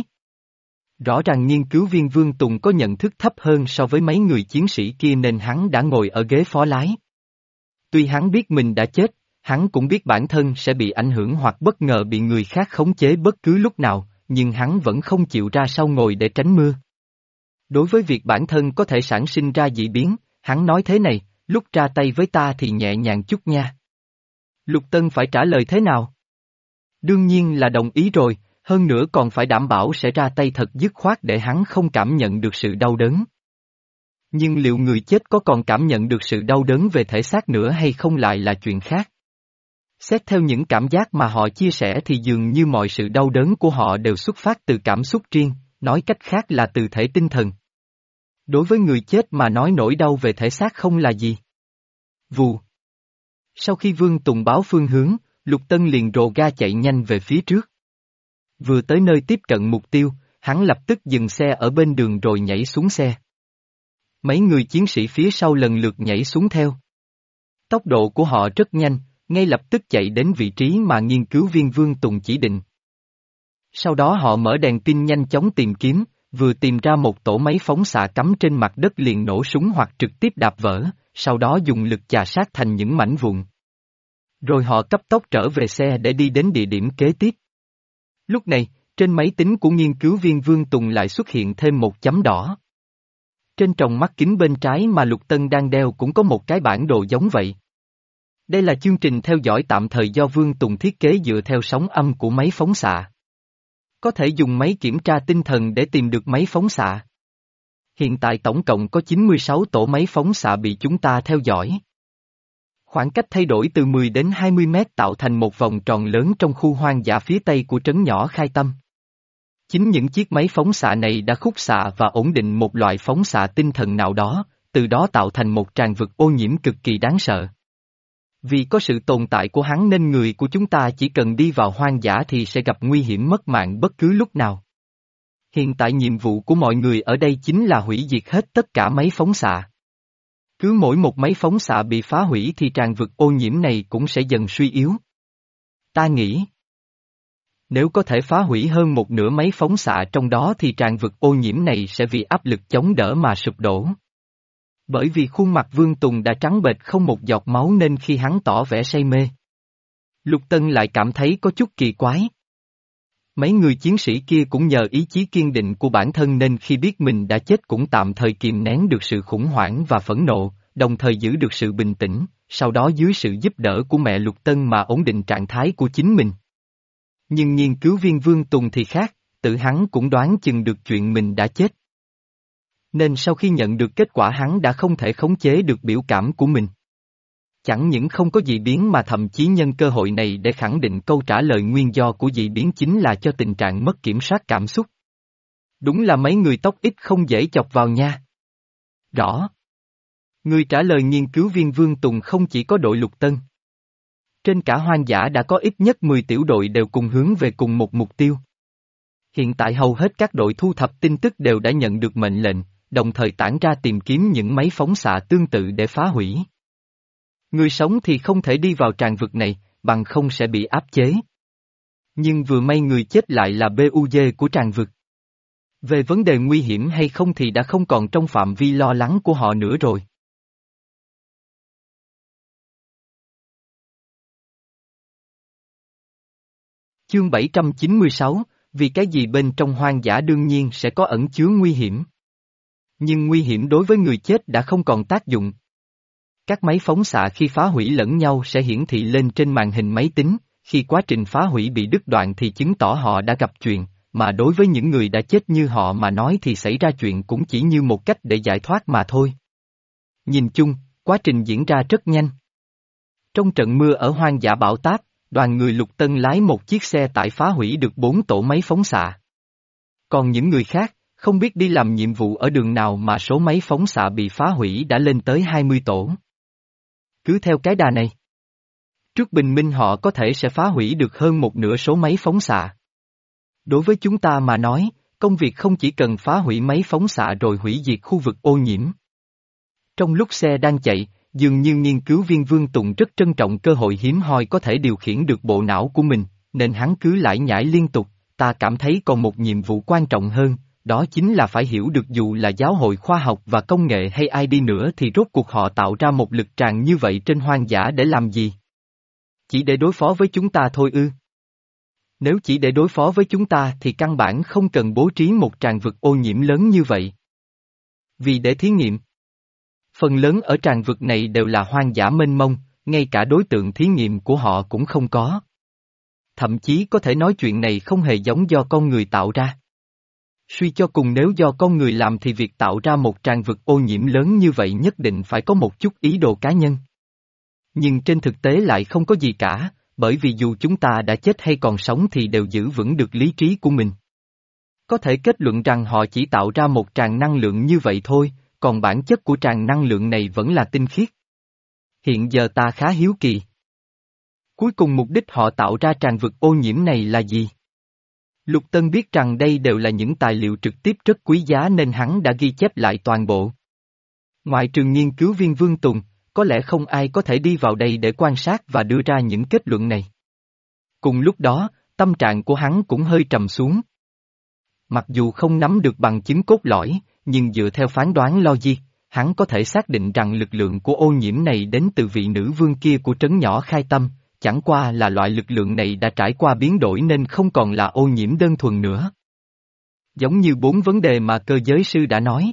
Rõ ràng nghiên cứu viên Vương Tùng có nhận thức thấp hơn so với mấy người chiến sĩ kia nên hắn đã ngồi ở ghế phó lái. Tuy hắn biết mình đã chết, hắn cũng biết bản thân sẽ bị ảnh hưởng hoặc bất ngờ bị người khác khống chế bất cứ lúc nào, nhưng hắn vẫn không chịu ra sau ngồi để tránh mưa. Đối với việc bản thân có thể sản sinh ra dị biến, hắn nói thế này, lúc ra tay với ta thì nhẹ nhàng chút nha. Lục Tân phải trả lời thế nào? Đương nhiên là đồng ý rồi, hơn nữa còn phải đảm bảo sẽ ra tay thật dứt khoát để hắn không cảm nhận được sự đau đớn. Nhưng liệu người chết có còn cảm nhận được sự đau đớn về thể xác nữa hay không lại là chuyện khác? Xét theo những cảm giác mà họ chia sẻ thì dường như mọi sự đau đớn của họ đều xuất phát từ cảm xúc riêng, nói cách khác là từ thể tinh thần. Đối với người chết mà nói nỗi đau về thể xác không là gì. Vù. Sau khi Vương Tùng báo phương hướng, Lục Tân liền rồ ga chạy nhanh về phía trước. Vừa tới nơi tiếp cận mục tiêu, hắn lập tức dừng xe ở bên đường rồi nhảy xuống xe. Mấy người chiến sĩ phía sau lần lượt nhảy xuống theo. Tốc độ của họ rất nhanh, ngay lập tức chạy đến vị trí mà nghiên cứu viên Vương Tùng chỉ định. Sau đó họ mở đèn pin nhanh chóng tìm kiếm, vừa tìm ra một tổ máy phóng xạ cắm trên mặt đất liền nổ súng hoặc trực tiếp đạp vỡ, sau đó dùng lực chà sát thành những mảnh vụn. Rồi họ cấp tốc trở về xe để đi đến địa điểm kế tiếp. Lúc này, trên máy tính của nghiên cứu viên Vương Tùng lại xuất hiện thêm một chấm đỏ. Trên tròng mắt kính bên trái mà Lục Tân đang đeo cũng có một cái bản đồ giống vậy. Đây là chương trình theo dõi tạm thời do Vương Tùng thiết kế dựa theo sóng âm của máy phóng xạ. Có thể dùng máy kiểm tra tinh thần để tìm được máy phóng xạ. Hiện tại tổng cộng có chín mươi sáu tổ máy phóng xạ bị chúng ta theo dõi. Khoảng cách thay đổi từ mười đến hai mươi mét tạo thành một vòng tròn lớn trong khu hoang dã phía tây của trấn nhỏ Khai Tâm. Chính những chiếc máy phóng xạ này đã khúc xạ và ổn định một loại phóng xạ tinh thần nào đó, từ đó tạo thành một tràn vực ô nhiễm cực kỳ đáng sợ. Vì có sự tồn tại của hắn nên người của chúng ta chỉ cần đi vào hoang dã thì sẽ gặp nguy hiểm mất mạng bất cứ lúc nào. Hiện tại nhiệm vụ của mọi người ở đây chính là hủy diệt hết tất cả máy phóng xạ. Cứ mỗi một máy phóng xạ bị phá hủy thì tràn vực ô nhiễm này cũng sẽ dần suy yếu. Ta nghĩ, nếu có thể phá hủy hơn một nửa máy phóng xạ trong đó thì tràn vực ô nhiễm này sẽ vì áp lực chống đỡ mà sụp đổ. Bởi vì khuôn mặt Vương Tùng đã trắng bệch không một giọt máu nên khi hắn tỏ vẻ say mê, Lục Tân lại cảm thấy có chút kỳ quái. Mấy người chiến sĩ kia cũng nhờ ý chí kiên định của bản thân nên khi biết mình đã chết cũng tạm thời kìm nén được sự khủng hoảng và phẫn nộ, đồng thời giữ được sự bình tĩnh, sau đó dưới sự giúp đỡ của mẹ Lục Tân mà ổn định trạng thái của chính mình. Nhưng nghiên cứu viên Vương Tùng thì khác, tự hắn cũng đoán chừng được chuyện mình đã chết. Nên sau khi nhận được kết quả hắn đã không thể khống chế được biểu cảm của mình. Chẳng những không có dị biến mà thậm chí nhân cơ hội này để khẳng định câu trả lời nguyên do của dị biến chính là cho tình trạng mất kiểm soát cảm xúc. Đúng là mấy người tóc ít không dễ chọc vào nha. Rõ. Người trả lời nghiên cứu viên Vương Tùng không chỉ có đội Lục Tân. Trên cả hoang dã đã có ít nhất mười tiểu đội đều cùng hướng về cùng một mục tiêu. Hiện tại hầu hết các đội thu thập tin tức đều đã nhận được mệnh lệnh, đồng thời tản ra tìm kiếm những máy phóng xạ tương tự để phá hủy. Người sống thì không thể đi vào tràn vực này, bằng không sẽ bị áp chế. Nhưng vừa may người chết lại là bê u giê của tràn vực. Về vấn đề nguy hiểm hay không thì đã không còn trong phạm vi lo lắng của họ nữa rồi. Chương bảy trăm chín mươi sáu, vì cái gì bên trong hoang dã đương nhiên sẽ có ẩn chứa nguy hiểm. Nhưng nguy hiểm đối với người chết đã không còn tác dụng. Các máy phóng xạ khi phá hủy lẫn nhau sẽ hiển thị lên trên màn hình máy tính, khi quá trình phá hủy bị đứt đoạn thì chứng tỏ họ đã gặp chuyện, mà đối với những người đã chết như họ mà nói thì xảy ra chuyện cũng chỉ như một cách để giải thoát mà thôi. Nhìn chung, quá trình diễn ra rất nhanh. Trong trận mưa ở hoang dã bão táp, đoàn người Lục Tân lái một chiếc xe tải phá hủy được bốn tổ máy phóng xạ. Còn những người khác, không biết đi làm nhiệm vụ ở đường nào mà số máy phóng xạ bị phá hủy đã lên tới hai mươi tổ. Cứ theo cái đà này, trước bình minh họ có thể sẽ phá hủy được hơn một nửa số máy phóng xạ. Đối với chúng ta mà nói, công việc không chỉ cần phá hủy máy phóng xạ rồi hủy diệt khu vực ô nhiễm. Trong lúc xe đang chạy, dường như nghiên cứu viên Vương Tùng rất trân trọng cơ hội hiếm hoi có thể điều khiển được bộ não của mình, nên hắn cứ lải nhải liên tục, ta cảm thấy còn một nhiệm vụ quan trọng hơn, đó chính là phải hiểu được dù là giáo hội khoa học và công nghệ hay ai đi nữa thì rốt cuộc họ tạo ra một lực tràn như vậy trên hoang dã để làm gì? Chỉ để đối phó với chúng ta thôi ư? Nếu chỉ để đối phó với chúng ta thì căn bản không cần bố trí một tràn vực ô nhiễm lớn như vậy. Vì để thí nghiệm, phần lớn ở tràn vực này đều là hoang dã mênh mông, ngay cả đối tượng thí nghiệm của họ cũng không có. Thậm chí có thể nói chuyện này không hề giống do con người tạo ra. Suy cho cùng nếu do con người làm thì việc tạo ra một tràn vực ô nhiễm lớn như vậy nhất định phải có một chút ý đồ cá nhân. Nhưng trên thực tế lại không có gì cả, bởi vì dù chúng ta đã chết hay còn sống thì đều giữ vững được lý trí của mình. Có thể kết luận rằng họ chỉ tạo ra một tràn năng lượng như vậy thôi, còn bản chất của tràn năng lượng này vẫn là tinh khiết. Hiện giờ ta khá hiếu kỳ. Cuối cùng mục đích họ tạo ra tràn vực ô nhiễm này là gì? Lục Tân biết rằng đây đều là những tài liệu trực tiếp rất quý giá nên hắn đã ghi chép lại toàn bộ. Ngoại trừ nghiên cứu viên Vương Tùng, có lẽ không ai có thể đi vào đây để quan sát và đưa ra những kết luận này. Cùng lúc đó, tâm trạng của hắn cũng hơi trầm xuống. Mặc dù không nắm được bằng chứng cốt lõi, nhưng dựa theo phán đoán logic, hắn có thể xác định rằng lực lượng của ô nhiễm này đến từ vị nữ vương kia của trấn nhỏ Khai Tâm, chẳng qua là loại lực lượng này đã trải qua biến đổi nên không còn là ô nhiễm đơn thuần nữa. Giống như bốn vấn đề mà cơ giới sư đã nói.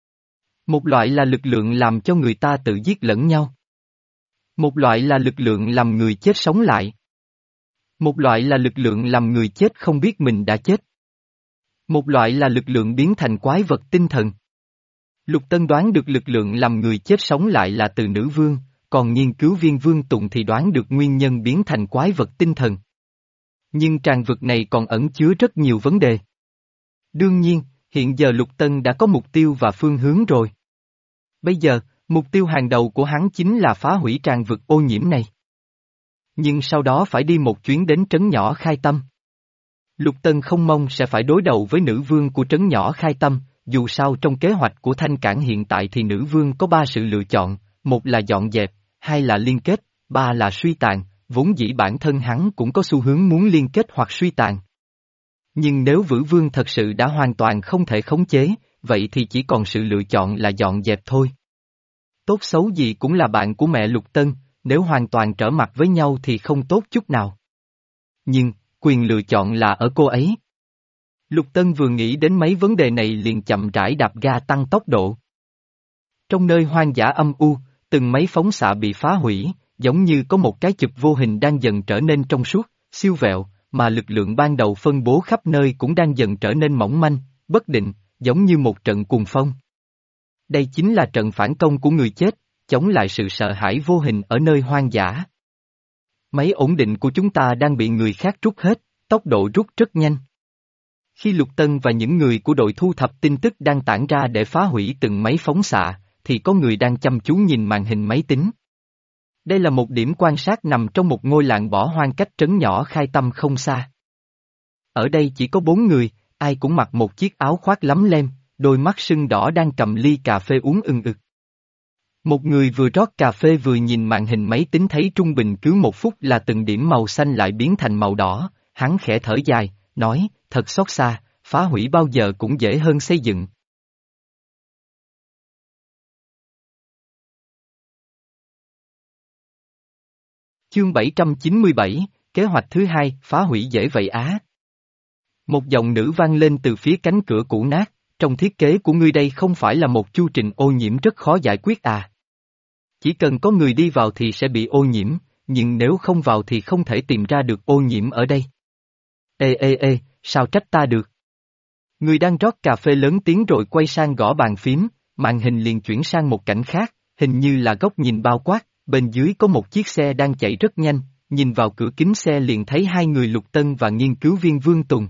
Một loại là lực lượng làm cho người ta tự giết lẫn nhau. Một loại là lực lượng làm người chết sống lại. Một loại là lực lượng làm người chết không biết mình đã chết. Một loại là lực lượng biến thành quái vật tinh thần. Lục Tân đoán được lực lượng làm người chết sống lại là từ nữ vương, còn nghiên cứu viên Vương Tùng thì đoán được nguyên nhân biến thành quái vật tinh thần. Nhưng tràng vực này còn ẩn chứa rất nhiều vấn đề. Đương nhiên, hiện giờ Lục Tân đã có mục tiêu và phương hướng rồi. Bây giờ, mục tiêu hàng đầu của hắn chính là phá hủy tràng vực ô nhiễm này. Nhưng sau đó phải đi một chuyến đến trấn nhỏ Khai Tâm. Lục Tân không mong sẽ phải đối đầu với nữ vương của trấn nhỏ Khai Tâm, dù sao trong kế hoạch của Thanh Cảng hiện tại thì nữ vương có ba sự lựa chọn, một là dọn dẹp, hai là liên kết, ba là suy tàn, vốn dĩ bản thân hắn cũng có xu hướng muốn liên kết hoặc suy tàn. Nhưng nếu Vữ Vương thật sự đã hoàn toàn không thể khống chế, vậy thì chỉ còn sự lựa chọn là dọn dẹp thôi. Tốt xấu gì cũng là bạn của mẹ Lục Tân, nếu hoàn toàn trở mặt với nhau thì không tốt chút nào. Nhưng, quyền lựa chọn là ở cô ấy. Lục Tân vừa nghĩ đến mấy vấn đề này liền chậm rãi đạp ga tăng tốc độ. Trong nơi hoang dã âm u, từng mấy phóng xạ bị phá hủy, giống như có một cái chụp vô hình đang dần trở nên trong suốt, siêu vẹo, mà lực lượng ban đầu phân bố khắp nơi cũng đang dần trở nên mỏng manh, bất định, giống như một trận cuồng phong. Đây chính là trận phản công của người chết, chống lại sự sợ hãi vô hình ở nơi hoang dã. Máy ổn định của chúng ta đang bị người khác rút hết, tốc độ rút rất nhanh. Khi Lục Tân và những người của đội thu thập tin tức đang tản ra để phá hủy từng máy phóng xạ, thì có người đang chăm chú nhìn màn hình máy tính. Đây là một điểm quan sát nằm trong một ngôi làng bỏ hoang cách trấn nhỏ Khai Tâm không xa. Ở đây chỉ có bốn người, ai cũng mặc một chiếc áo khoác lấm lem, đôi mắt sưng đỏ đang cầm ly cà phê uống ừng ực. Một người vừa rót cà phê vừa nhìn màn hình máy tính thấy trung bình cứ một phút là từng điểm màu xanh lại biến thành màu đỏ, hắn khẽ thở dài, nói, thật xót xa, phá hủy bao giờ cũng dễ hơn xây dựng. Chương bảy trăm chín mươi bảy, kế hoạch thứ hai, phá hủy dễ vậy á. Một giọng nữ vang lên từ phía cánh cửa cũ nát, trong thiết kế của ngươi đây không phải là một chu trình ô nhiễm rất khó giải quyết à. Chỉ cần có người đi vào thì sẽ bị ô nhiễm, nhưng nếu không vào thì không thể tìm ra được ô nhiễm ở đây. Ê ê ê, sao trách ta được? Người đang rót cà phê lớn tiếng rồi quay sang gõ bàn phím, màn hình liền chuyển sang một cảnh khác, hình như là góc nhìn bao quát, bên dưới có một chiếc xe đang chạy rất nhanh, nhìn vào cửa kính xe liền thấy hai người Lục Tân và nghiên cứu viên Vương Tùng.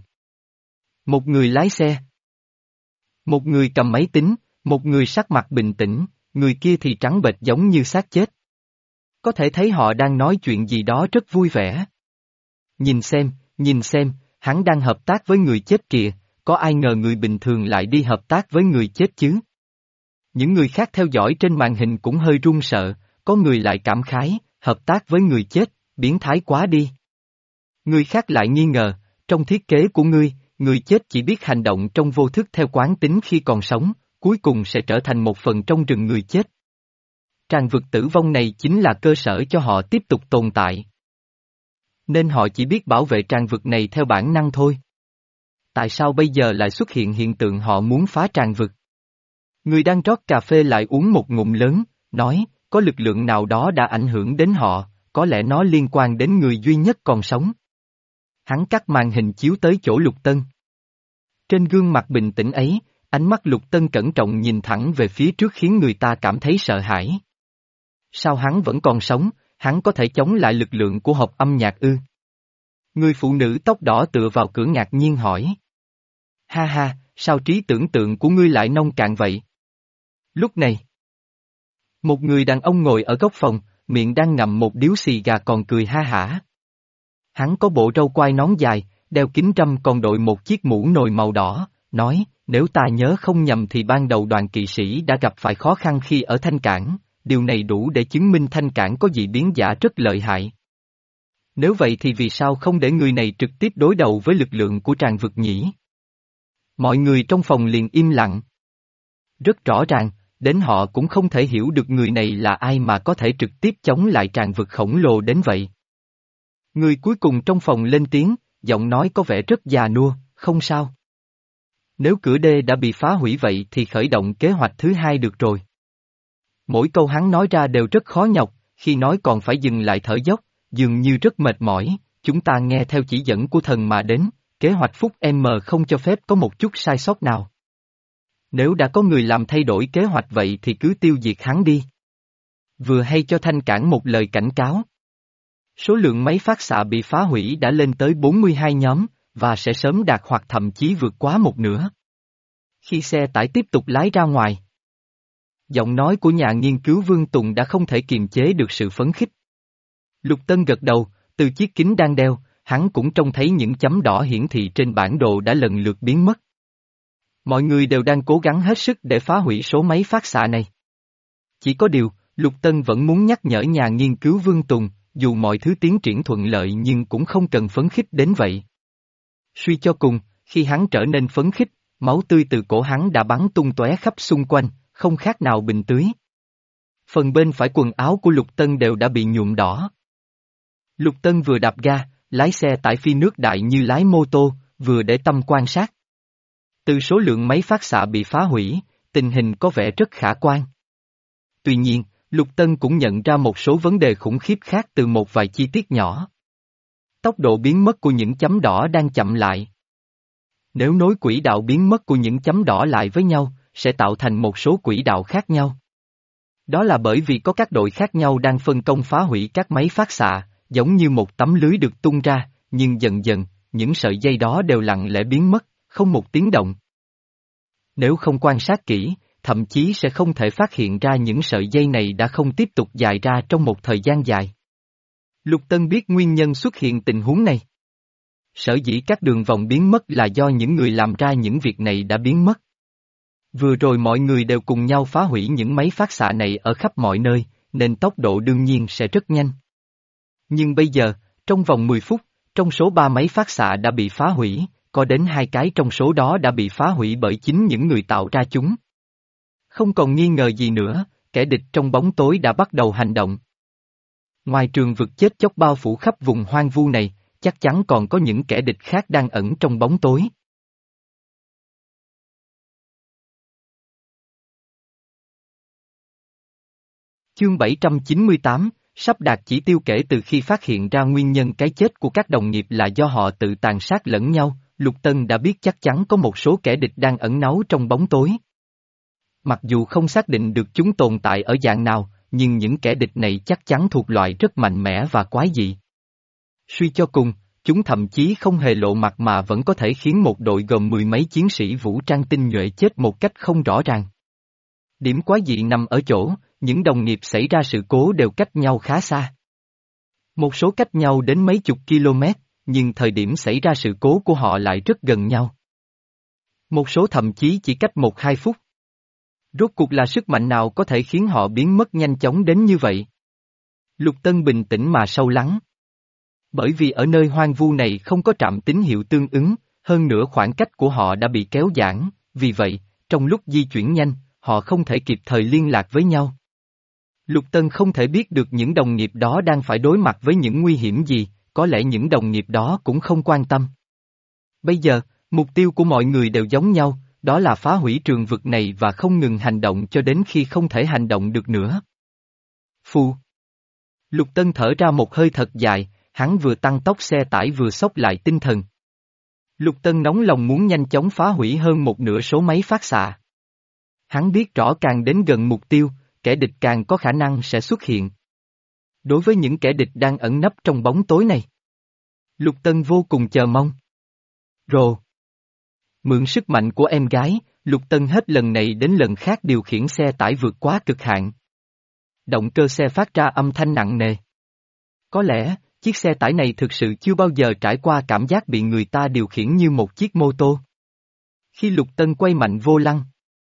Một người lái xe. Một người cầm máy tính, một người sắc mặt bình tĩnh, người kia thì trắng bệch giống như xác chết. Có thể thấy họ đang nói chuyện gì đó rất vui vẻ. Nhìn xem, nhìn xem, hắn đang hợp tác với người chết kìa, có ai ngờ người bình thường lại đi hợp tác với người chết chứ? Những người khác theo dõi trên màn hình cũng hơi run sợ, có người lại cảm khái, hợp tác với người chết, biến thái quá đi. Người khác lại nghi ngờ, trong thiết kế của ngươi, người chết chỉ biết hành động trong vô thức theo quán tính khi còn sống, cuối cùng sẽ trở thành một phần trong rừng người chết. Tràng vực tử vong này chính là cơ sở cho họ tiếp tục tồn tại. Nên họ chỉ biết bảo vệ tràng vực này theo bản năng thôi. Tại sao bây giờ lại xuất hiện hiện tượng họ muốn phá tràng vực? Người đang rót cà phê lại uống một ngụm lớn, nói, có lực lượng nào đó đã ảnh hưởng đến họ, có lẽ nó liên quan đến người duy nhất còn sống. Hắn cắt màn hình chiếu tới chỗ Lục Tân. Trên gương mặt bình tĩnh ấy, ánh mắt Lục Tân cẩn trọng nhìn thẳng về phía trước khiến người ta cảm thấy sợ hãi. Sao hắn vẫn còn sống, hắn có thể chống lại lực lượng của hộp âm nhạc ư? Người phụ nữ tóc đỏ tựa vào cửa ngạc nhiên hỏi. Ha ha, sao trí tưởng tượng của ngươi lại nông cạn vậy? Lúc này, một người đàn ông ngồi ở góc phòng, miệng đang ngậm một điếu xì gà còn cười ha hả. Hắn có bộ râu quai nón dài, đeo kính râm còn đội một chiếc mũ nồi màu đỏ, nói, nếu ta nhớ không nhầm thì ban đầu đoàn kỵ sĩ đã gặp phải khó khăn khi ở Thanh Cảng, điều này đủ để chứng minh Thanh Cảng có dị biến giả rất lợi hại. Nếu vậy thì vì sao không để người này trực tiếp đối đầu với lực lượng của tràng vực nhỉ? Mọi người trong phòng liền im lặng. Rất rõ ràng, đến họ cũng không thể hiểu được người này là ai mà có thể trực tiếp chống lại tràng vực khổng lồ đến vậy. Người cuối cùng trong phòng lên tiếng, giọng nói có vẻ rất già nua, không sao. Nếu cửa đê đã bị phá hủy vậy thì khởi động kế hoạch thứ hai được rồi. Mỗi câu hắn nói ra đều rất khó nhọc, khi nói còn phải dừng lại thở dốc, dường như rất mệt mỏi, chúng ta nghe theo chỉ dẫn của thần mà đến, kế hoạch Phúc M không cho phép có một chút sai sót nào. Nếu đã có người làm thay đổi kế hoạch vậy thì cứ tiêu diệt hắn đi. Vừa hay cho Thanh Cảng một lời cảnh cáo. Số lượng máy phát xạ bị phá hủy đã lên tới bốn mươi hai nhóm, và sẽ sớm đạt hoặc thậm chí vượt quá một nửa. Khi xe tải tiếp tục lái ra ngoài, giọng nói của nhà nghiên cứu Vương Tùng đã không thể kiềm chế được sự phấn khích. Lục Tân gật đầu, từ chiếc kính đang đeo, hắn cũng trông thấy những chấm đỏ hiển thị trên bản đồ đã lần lượt biến mất. Mọi người đều đang cố gắng hết sức để phá hủy số máy phát xạ này. Chỉ có điều, Lục Tân vẫn muốn nhắc nhở nhà nghiên cứu Vương Tùng, dù mọi thứ tiến triển thuận lợi nhưng cũng không cần phấn khích đến vậy. Suy cho cùng, khi hắn trở nên phấn khích, máu tươi từ cổ hắn đã bắn tung tóe khắp xung quanh, không khác nào bình tưới. Phần bên phải quần áo của Lục Tân đều đã bị nhuộm đỏ. Lục Tân vừa đạp ga, lái xe tải phi nước đại như lái mô tô, vừa để tâm quan sát. Từ số lượng máy phát xạ bị phá hủy, tình hình có vẻ rất khả quan. Tuy nhiên, Lục Tân cũng nhận ra một số vấn đề khủng khiếp khác từ một vài chi tiết nhỏ. Tốc độ biến mất của những chấm đỏ đang chậm lại. Nếu nối quỹ đạo biến mất của những chấm đỏ lại với nhau, sẽ tạo thành một số quỹ đạo khác nhau. Đó là bởi vì có các đội khác nhau đang phân công phá hủy các máy phát xạ, giống như một tấm lưới được tung ra, nhưng dần dần, những sợi dây đó đều lặng lẽ biến mất, không một tiếng động. Nếu không quan sát kỹ, thậm chí sẽ không thể phát hiện ra những sợi dây này đã không tiếp tục dài ra trong một thời gian dài. Lục Tân biết nguyên nhân xuất hiện tình huống này. Sở dĩ các đường vòng biến mất là do những người làm ra những việc này đã biến mất. Vừa rồi mọi người đều cùng nhau phá hủy những máy phát xạ này ở khắp mọi nơi, nên tốc độ đương nhiên sẽ rất nhanh. Nhưng bây giờ, trong vòng mười phút, trong số ba máy phát xạ đã bị phá hủy, có đến hai cái trong số đó đã bị phá hủy bởi chính những người tạo ra chúng. Không còn nghi ngờ gì nữa, kẻ địch trong bóng tối đã bắt đầu hành động. Ngoài trường vực chết chóc bao phủ khắp vùng hoang vu này, chắc chắn còn có những kẻ địch khác đang ẩn trong bóng tối. Chương bảy trăm chín mươi tám, sắp đạt chỉ tiêu. Kể từ khi phát hiện ra nguyên nhân cái chết của các đồng nghiệp là do họ tự tàn sát lẫn nhau, Lục Tân đã biết chắc chắn có một số kẻ địch đang ẩn náu trong bóng tối. Mặc dù không xác định được chúng tồn tại ở dạng nào, nhưng những kẻ địch này chắc chắn thuộc loại rất mạnh mẽ và quái dị. Suy cho cùng, chúng thậm chí không hề lộ mặt mà vẫn có thể khiến một đội gồm mười mấy chiến sĩ vũ trang tinh nhuệ chết một cách không rõ ràng. Điểm quái dị nằm ở chỗ, những đồng nghiệp xảy ra sự cố đều cách nhau khá xa. Một số cách nhau đến mấy chục km, nhưng thời điểm xảy ra sự cố của họ lại rất gần nhau. Một số thậm chí chỉ cách một hai phút. Rốt cuộc là sức mạnh nào có thể khiến họ biến mất nhanh chóng đến như vậy? Lục Tân bình tĩnh mà sâu lắng. Bởi vì ở nơi hoang vu này không có trạm tín hiệu tương ứng, hơn nữa khoảng cách của họ đã bị kéo giãn, vì vậy, trong lúc di chuyển nhanh, họ không thể kịp thời liên lạc với nhau. Lục Tân không thể biết được những đồng nghiệp đó đang phải đối mặt với những nguy hiểm gì, có lẽ những đồng nghiệp đó cũng không quan tâm. Bây giờ, mục tiêu của mọi người đều giống nhau, đó là phá hủy trường vực này và không ngừng hành động cho đến khi không thể hành động được nữa. Phù. Lục Tân thở ra một hơi thật dài, hắn vừa tăng tốc xe tải vừa xốc lại tinh thần. Lục Tân nóng lòng muốn nhanh chóng phá hủy hơn một nửa số máy phát xạ. Hắn biết rõ càng đến gần mục tiêu, kẻ địch càng có khả năng sẽ xuất hiện. Đối với những kẻ địch đang ẩn nấp trong bóng tối này, Lục Tân vô cùng chờ mong. Rồ. Mượn sức mạnh của em gái, Lục Tân hết lần này đến lần khác điều khiển xe tải vượt quá cực hạn. Động cơ xe phát ra âm thanh nặng nề. Có lẽ, chiếc xe tải này thực sự chưa bao giờ trải qua cảm giác bị người ta điều khiển như một chiếc mô tô. Khi Lục Tân quay mạnh vô lăng,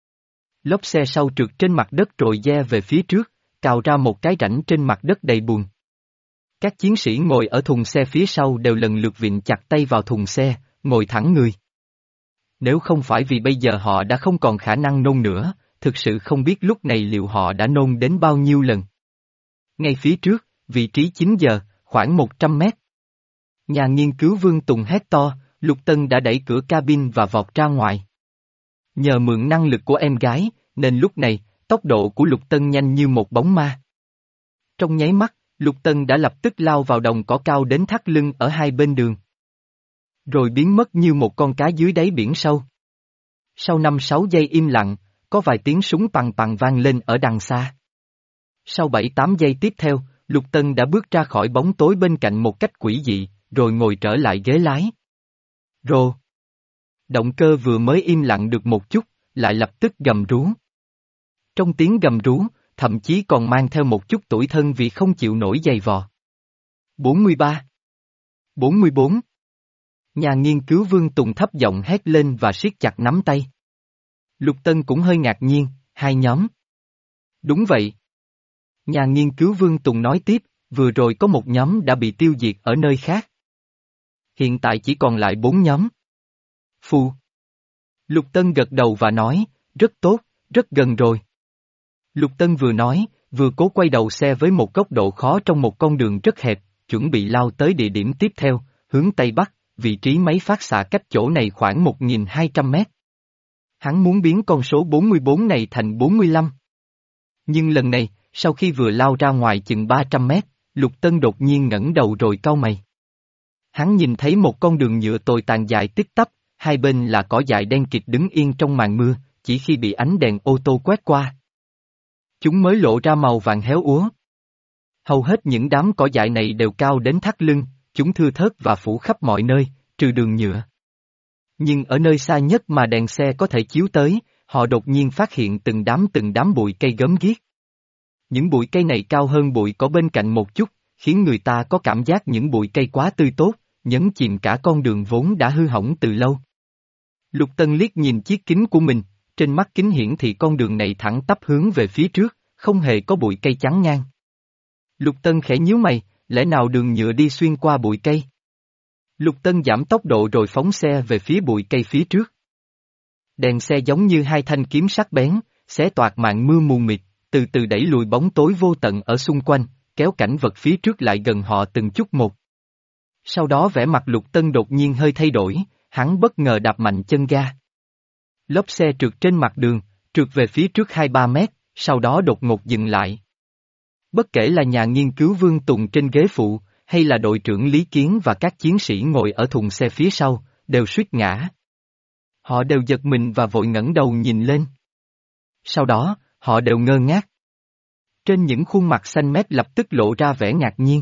lốp xe sau trượt trên mặt đất rồi giè về phía trước, cào ra một cái rãnh trên mặt đất đầy bùn. Các chiến sĩ ngồi ở thùng xe phía sau đều lần lượt vịn chặt tay vào thùng xe, ngồi thẳng người. Nếu không phải vì bây giờ họ đã không còn khả năng nôn nữa, thực sự không biết lúc này liệu họ đã nôn đến bao nhiêu lần. Ngay phía trước, vị trí chín giờ, khoảng một trăm mét. Nhà nghiên cứu Vương Tùng hét to, Lục Tân đã đẩy cửa cabin và vọt ra ngoài. Nhờ mượn năng lực của em gái, nên lúc này, tốc độ của Lục Tân nhanh như một bóng ma. Trong nháy mắt, Lục Tân đã lập tức lao vào đồng cỏ cao đến thắt lưng ở hai bên đường. Rồi biến mất như một con cá dưới đáy biển sâu. Sau năm sáu giây im lặng, có vài tiếng súng pằng pằng vang lên ở đằng xa. Sau bảy tám giây tiếp theo, Lục Tân đã bước ra khỏi bóng tối bên cạnh một cách quỷ dị, rồi ngồi trở lại ghế lái. Rô. Động cơ vừa mới im lặng được một chút, lại lập tức gầm rú. Trong tiếng gầm rú, thậm chí còn mang theo một chút tủi thân vì không chịu nổi giày vò. bốn mươi ba. bốn mươi bốn. Nhà nghiên cứu Vương Tùng thấp giọng hét lên và siết chặt nắm tay. Lục Tân cũng hơi ngạc nhiên, hai nhóm. Đúng vậy. Nhà nghiên cứu Vương Tùng nói tiếp, vừa rồi có một nhóm đã bị tiêu diệt ở nơi khác. Hiện tại chỉ còn lại bốn nhóm. Phu. Lục Tân gật đầu và nói, rất tốt, rất gần rồi. Lục Tân vừa nói, vừa cố quay đầu xe với một góc độ khó trong một con đường rất hẹp, chuẩn bị lao tới địa điểm tiếp theo, hướng Tây Bắc, vị trí máy phát xạ cách chỗ này khoảng một nghìn hai trăm mét. Hắn muốn biến con số bốn mươi bốn này thành bốn mươi lăm. Nhưng lần này, sau khi vừa lao ra ngoài chừng ba trăm mét, Lục Tân đột nhiên ngẩng đầu rồi cau mày. Hắn nhìn thấy một con đường nhựa tồi tàn dài tít tắp, hai bên là cỏ dại đen kịt đứng yên trong màn mưa, chỉ khi bị ánh đèn ô tô quét qua. Chúng mới lộ ra màu vàng héo úa. Hầu hết những đám cỏ dại này đều cao đến thắt lưng, chúng thưa thớt và phủ khắp mọi nơi, trừ đường nhựa. Nhưng ở nơi xa nhất mà đèn xe có thể chiếu tới, họ đột nhiên phát hiện từng đám từng đám bụi cây gớm ghiếc. Những bụi cây này cao hơn bụi cỏ bên cạnh một chút, khiến người ta có cảm giác những bụi cây quá tươi tốt, nhấn chìm cả con đường vốn đã hư hỏng từ lâu. Lục Tân liếc nhìn chiếc kính của mình, trên mắt kính hiển thị con đường này thẳng tắp hướng về phía trước, không hề có bụi cây chắn ngang. Lục Tân khẽ nhíu mày, lẽ nào đường nhựa đi xuyên qua bụi cây? Lục Tân giảm tốc độ rồi phóng xe về phía bụi cây phía trước. Đèn xe giống như hai thanh kiếm sắc bén, xé toạc màn mưa mù mịt, từ từ đẩy lùi bóng tối vô tận ở xung quanh, kéo cảnh vật phía trước lại gần họ từng chút một. Sau đó vẻ mặt Lục Tân đột nhiên hơi thay đổi, hắn bất ngờ đạp mạnh chân ga. Lốp xe trượt trên mặt đường, trượt về phía trước hai ba mét, sau đó đột ngột dừng lại. Bất kể là nhà nghiên cứu Vương Tùng trên ghế phụ, hay là đội trưởng Lý Kiến và các chiến sĩ ngồi ở thùng xe phía sau, đều suýt ngã. Họ đều giật mình và vội ngẩng đầu nhìn lên. Sau đó, họ đều ngơ ngác. Trên những khuôn mặt xanh mét lập tức lộ ra vẻ ngạc nhiên.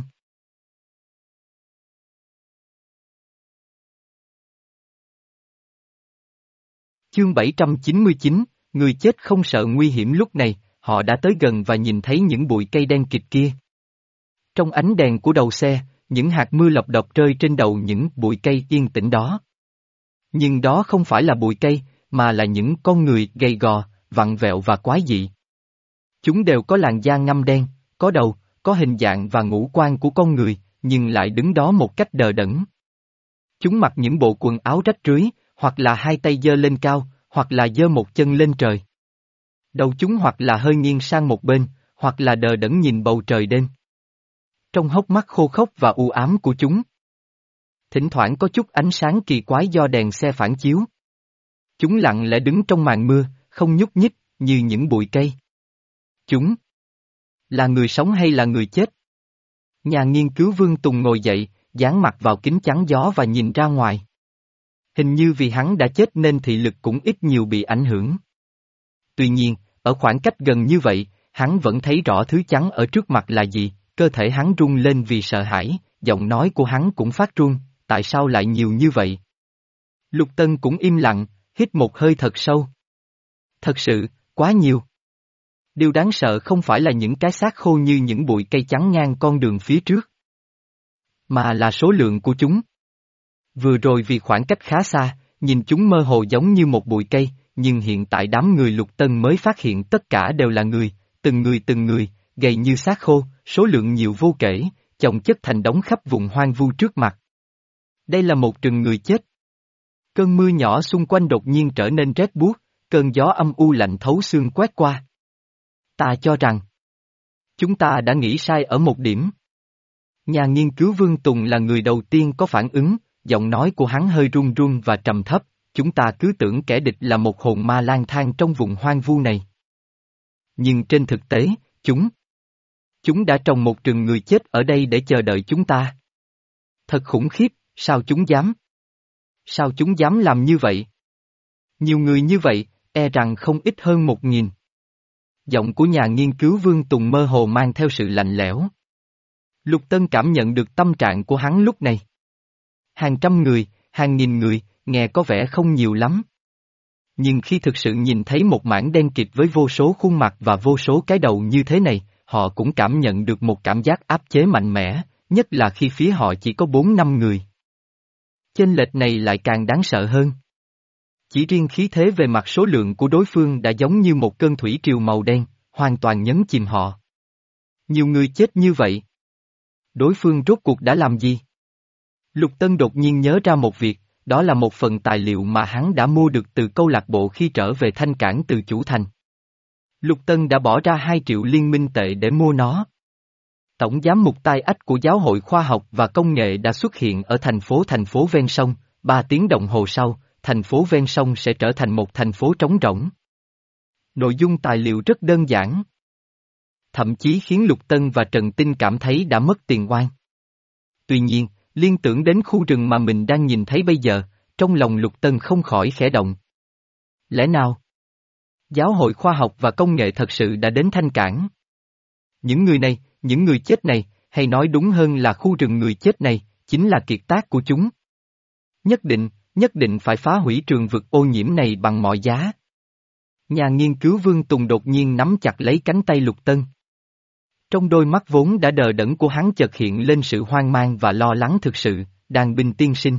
Chương bảy trăm chín mươi chín, người chết không sợ nguy hiểm. Lúc này, họ đã tới gần và nhìn thấy những bụi cây đen kịt kia. Trong ánh đèn của đầu xe, những hạt mưa lộc độc rơi trên đầu những bụi cây yên tĩnh đó. Nhưng đó không phải là bụi cây, mà là những con người gầy gò, vặn vẹo và quái dị. Chúng đều có làn da ngăm đen, có đầu, có hình dạng và ngũ quan của con người, nhưng lại đứng đó một cách đờ đẫn. Chúng mặc những bộ quần áo rách rưới, hoặc là hai tay giơ lên cao, hoặc là giơ một chân lên trời. Đầu chúng hoặc là hơi nghiêng sang một bên, hoặc là đờ đẫn nhìn bầu trời đêm. Trong hốc mắt khô khốc và u ám của chúng, thỉnh thoảng có chút ánh sáng kỳ quái do đèn xe phản chiếu. Chúng lặng lẽ đứng trong màn mưa, không nhúc nhích, như những bụi cây. Chúng là người sống hay là người chết? Nhà nghiên cứu Vương Tùng ngồi dậy, dán mặt vào kính chắn gió và nhìn ra ngoài. Hình như vì hắn đã chết nên thị lực cũng ít nhiều bị ảnh hưởng. Tuy nhiên, ở khoảng cách gần như vậy, hắn vẫn thấy rõ thứ chắn ở trước mặt là gì, cơ thể hắn run lên vì sợ hãi, giọng nói của hắn cũng phát run, tại sao lại nhiều như vậy? Lục Tân cũng im lặng, hít một hơi thật sâu. Thật sự, quá nhiều. Điều đáng sợ không phải là những cái xác khô như những bụi cây chắn ngang con đường phía trước, mà là số lượng của chúng. Vừa rồi vì khoảng cách khá xa, nhìn chúng mơ hồ giống như một bụi cây, nhưng hiện tại đám người Lục Tân mới phát hiện tất cả đều là người, từng người từng người, gầy như xác khô, số lượng nhiều vô kể, chồng chất thành đống khắp vùng hoang vu trước mặt. Đây là một rừng người chết. Cơn mưa nhỏ xung quanh đột nhiên trở nên rét buốt, cơn gió âm u lạnh thấu xương quét qua. Ta cho rằng, chúng ta đã nghĩ sai ở một điểm. Nhà nghiên cứu Vương Tùng là người đầu tiên có phản ứng, giọng nói của hắn hơi run run và trầm thấp, chúng ta cứ tưởng kẻ địch là một hồn ma lang thang trong vùng hoang vu này. Nhưng trên thực tế, chúng... Chúng đã trồng một rừng người chết ở đây để chờ đợi chúng ta. Thật khủng khiếp, sao chúng dám? Sao chúng dám làm như vậy? Nhiều người như vậy, e rằng không ít hơn một nghìn. Giọng của nhà nghiên cứu Vương Tùng mơ hồ mang theo sự lạnh lẽo. Lục Tân cảm nhận được tâm trạng của hắn lúc này. Hàng trăm người, hàng nghìn người, nghe có vẻ không nhiều lắm. Nhưng khi thực sự nhìn thấy một mảng đen kịt với vô số khuôn mặt và vô số cái đầu như thế này, họ cũng cảm nhận được một cảm giác áp chế mạnh mẽ, nhất là khi phía họ chỉ có bốn năm người. Chênh lệch này lại càng đáng sợ hơn. Chỉ riêng khí thế về mặt số lượng của đối phương đã giống như một cơn thủy triều màu đen, hoàn toàn nhấn chìm họ. Nhiều người chết như vậy. Đối phương rốt cuộc đã làm gì? Lục Tân đột nhiên nhớ ra một việc, đó là một phần tài liệu mà hắn đã mua được từ câu lạc bộ khi trở về Thanh Cảng từ Chủ Thành. Lục Tân đã bỏ ra hai triệu liên minh tệ để mua nó. Tổng giám mục tai ách của Giáo hội Khoa học và Công nghệ đã xuất hiện ở thành phố thành phố ven sông, ba tiếng đồng hồ sau, thành phố ven sông sẽ trở thành một thành phố trống rỗng. Nội dung tài liệu rất đơn giản. Thậm chí khiến Lục Tân và Trần Tinh cảm thấy đã mất tiền oan. Tuy nhiên, liên tưởng đến khu rừng mà mình đang nhìn thấy bây giờ, trong lòng Lục Tân không khỏi khẽ động. Lẽ nào? Giáo hội Khoa học và Công nghệ thật sự đã đến Thanh Cảng. Những người này, những người chết này, hay nói đúng hơn là khu rừng người chết này, chính là kiệt tác của chúng. Nhất định, nhất định phải phá hủy trường vực ô nhiễm này bằng mọi giá. Nhà nghiên cứu Vương Tùng đột nhiên nắm chặt lấy cánh tay Lục Tân. Trong đôi mắt vốn đã đờ đẫn của hắn chợt hiện lên sự hoang mang và lo lắng thực sự, đàn binh tiên sinh.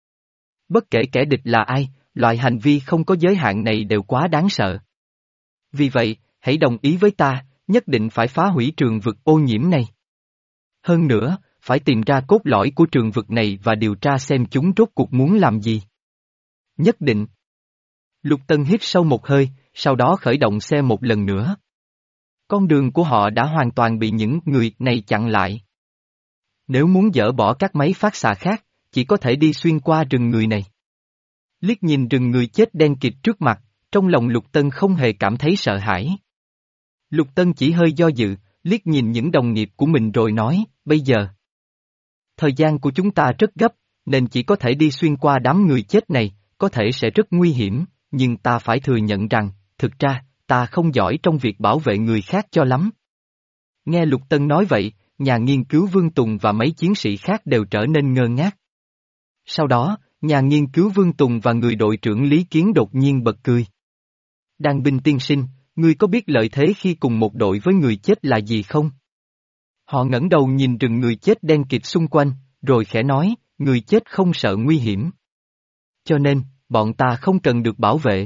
Bất kể kẻ địch là ai, loại hành vi không có giới hạn này đều quá đáng sợ. Vì vậy, hãy đồng ý với ta, nhất định phải phá hủy trường vực ô nhiễm này. Hơn nữa, phải tìm ra cốt lõi của trường vực này và điều tra xem chúng rốt cuộc muốn làm gì. Nhất định. Lục Tân hít sâu một hơi, sau đó khởi động xe một lần nữa. Con đường của họ đã hoàn toàn bị những người này chặn lại. Nếu muốn dỡ bỏ các máy phát xạ khác, chỉ có thể đi xuyên qua rừng người này. Liếc nhìn rừng người chết đen kịt trước mặt, trong lòng Lục Tân không hề cảm thấy sợ hãi. Lục Tân chỉ hơi do dự, liếc nhìn những đồng nghiệp của mình rồi nói, bây giờ. Thời gian của chúng ta rất gấp, nên chỉ có thể đi xuyên qua đám người chết này, có thể sẽ rất nguy hiểm, nhưng ta phải thừa nhận rằng, thực ra, ta không giỏi trong việc bảo vệ người khác cho lắm. Nghe Lục Tân nói vậy, nhà nghiên cứu Vương Tùng và mấy chiến sĩ khác đều trở nên ngơ ngác. Sau đó, nhà nghiên cứu Vương Tùng và người đội trưởng Lý Kiến đột nhiên bật cười. Đàn binh tiên sinh, ngươi có biết lợi thế khi cùng một đội với người chết là gì không? Họ ngẩng đầu nhìn rừng người chết đen kịt xung quanh, rồi khẽ nói, người chết không sợ nguy hiểm. Cho nên, bọn ta không cần được bảo vệ.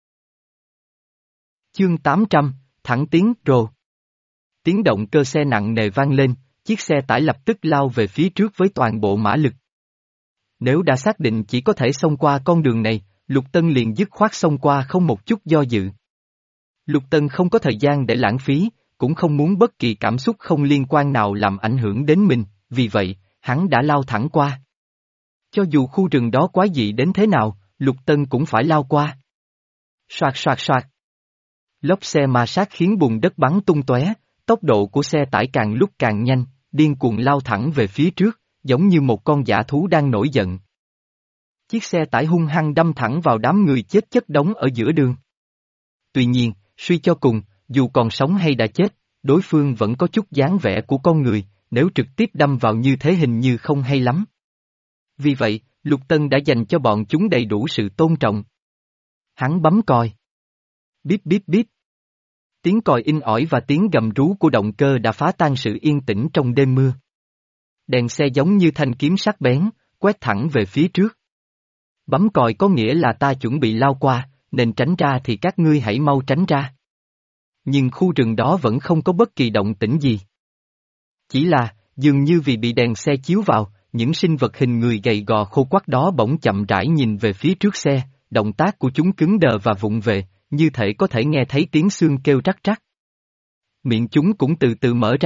Chương tám trăm, thẳng tiến rồ. Tiếng động cơ xe nặng nề vang lên, chiếc xe tải lập tức lao về phía trước với toàn bộ mã lực. Nếu đã xác định chỉ có thể xông qua con đường này, Lục Tân liền dứt khoát xông qua không một chút do dự. Lục Tân không có thời gian để lãng phí, cũng không muốn bất kỳ cảm xúc không liên quan nào làm ảnh hưởng đến mình, vì vậy, hắn đã lao thẳng qua. Cho dù khu rừng đó quái dị đến thế nào, Lục Tân cũng phải lao qua. Soạt soạt soạt. Lốp xe ma sát khiến bùn đất bắn tung tóe, tốc độ của xe tải càng lúc càng nhanh, điên cuồng lao thẳng về phía trước, giống như một con dã thú đang nổi giận. Chiếc xe tải hung hăng đâm thẳng vào đám người chết chất đống ở giữa đường. Tuy nhiên, suy cho cùng, dù còn sống hay đã chết, đối phương vẫn có chút dáng vẻ của con người, nếu trực tiếp đâm vào như thế hình như không hay lắm. Vì vậy, Lục Tân đã dành cho bọn chúng đầy đủ sự tôn trọng. Hắn bấm còi. Bíp bíp bíp. Tiếng còi in ỏi và tiếng gầm rú của động cơ đã phá tan sự yên tĩnh trong đêm mưa. Đèn xe giống như thanh kiếm sắc bén, quét thẳng về phía trước. Bấm còi có nghĩa là ta chuẩn bị lao qua, nên tránh ra thì các ngươi hãy mau tránh ra. Nhưng khu rừng đó vẫn không có bất kỳ động tĩnh gì. Chỉ là, dường như vì bị đèn xe chiếu vào, những sinh vật hình người gầy gò khô quắt đó bỗng chậm rãi nhìn về phía trước xe, động tác của chúng cứng đờ và vụng về, như thể có thể nghe thấy tiếng xương kêu rắc rắc. Miệng chúng cũng từ từ mở ra,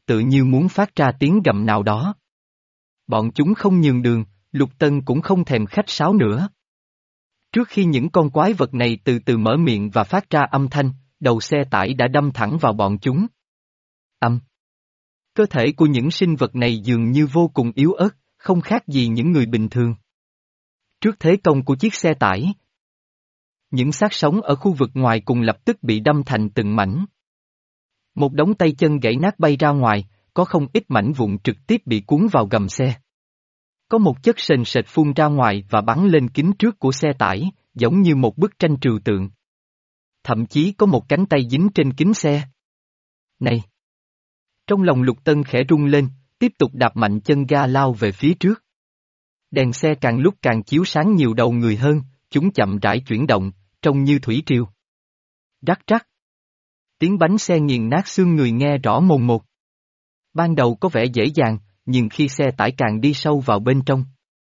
tự như muốn phát ra tiếng gầm nào đó. Bọn chúng không nhường đường, Lục Tân cũng không thèm khách sáo nữa. Trước khi những con quái vật này từ từ mở miệng và phát ra âm thanh, đầu xe tải đã đâm thẳng vào bọn chúng. Âm. Cơ thể của những sinh vật này dường như vô cùng yếu ớt, không khác gì những người bình thường. Trước thế công của chiếc xe tải, những xác sống ở khu vực ngoài cùng lập tức bị đâm thành từng mảnh. Một đống tay chân gãy nát bay ra ngoài, có không ít mảnh vụn trực tiếp bị cuốn vào gầm xe. Có một chất sền sệt phun ra ngoài và bắn lên kính trước của xe tải, giống như một bức tranh trừu tượng. Thậm chí có một cánh tay dính trên kính xe. Này! Trong lòng Lục Tân khẽ rung lên, tiếp tục đạp mạnh chân ga lao về phía trước. Đèn xe càng lúc càng chiếu sáng nhiều đầu người hơn, chúng chậm rãi chuyển động, trông như thủy triều. Rắc rắc. Tiếng bánh xe nghiền nát xương người nghe rõ mồn một. Ban đầu có vẻ dễ dàng, nhưng khi xe tải càng đi sâu vào bên trong,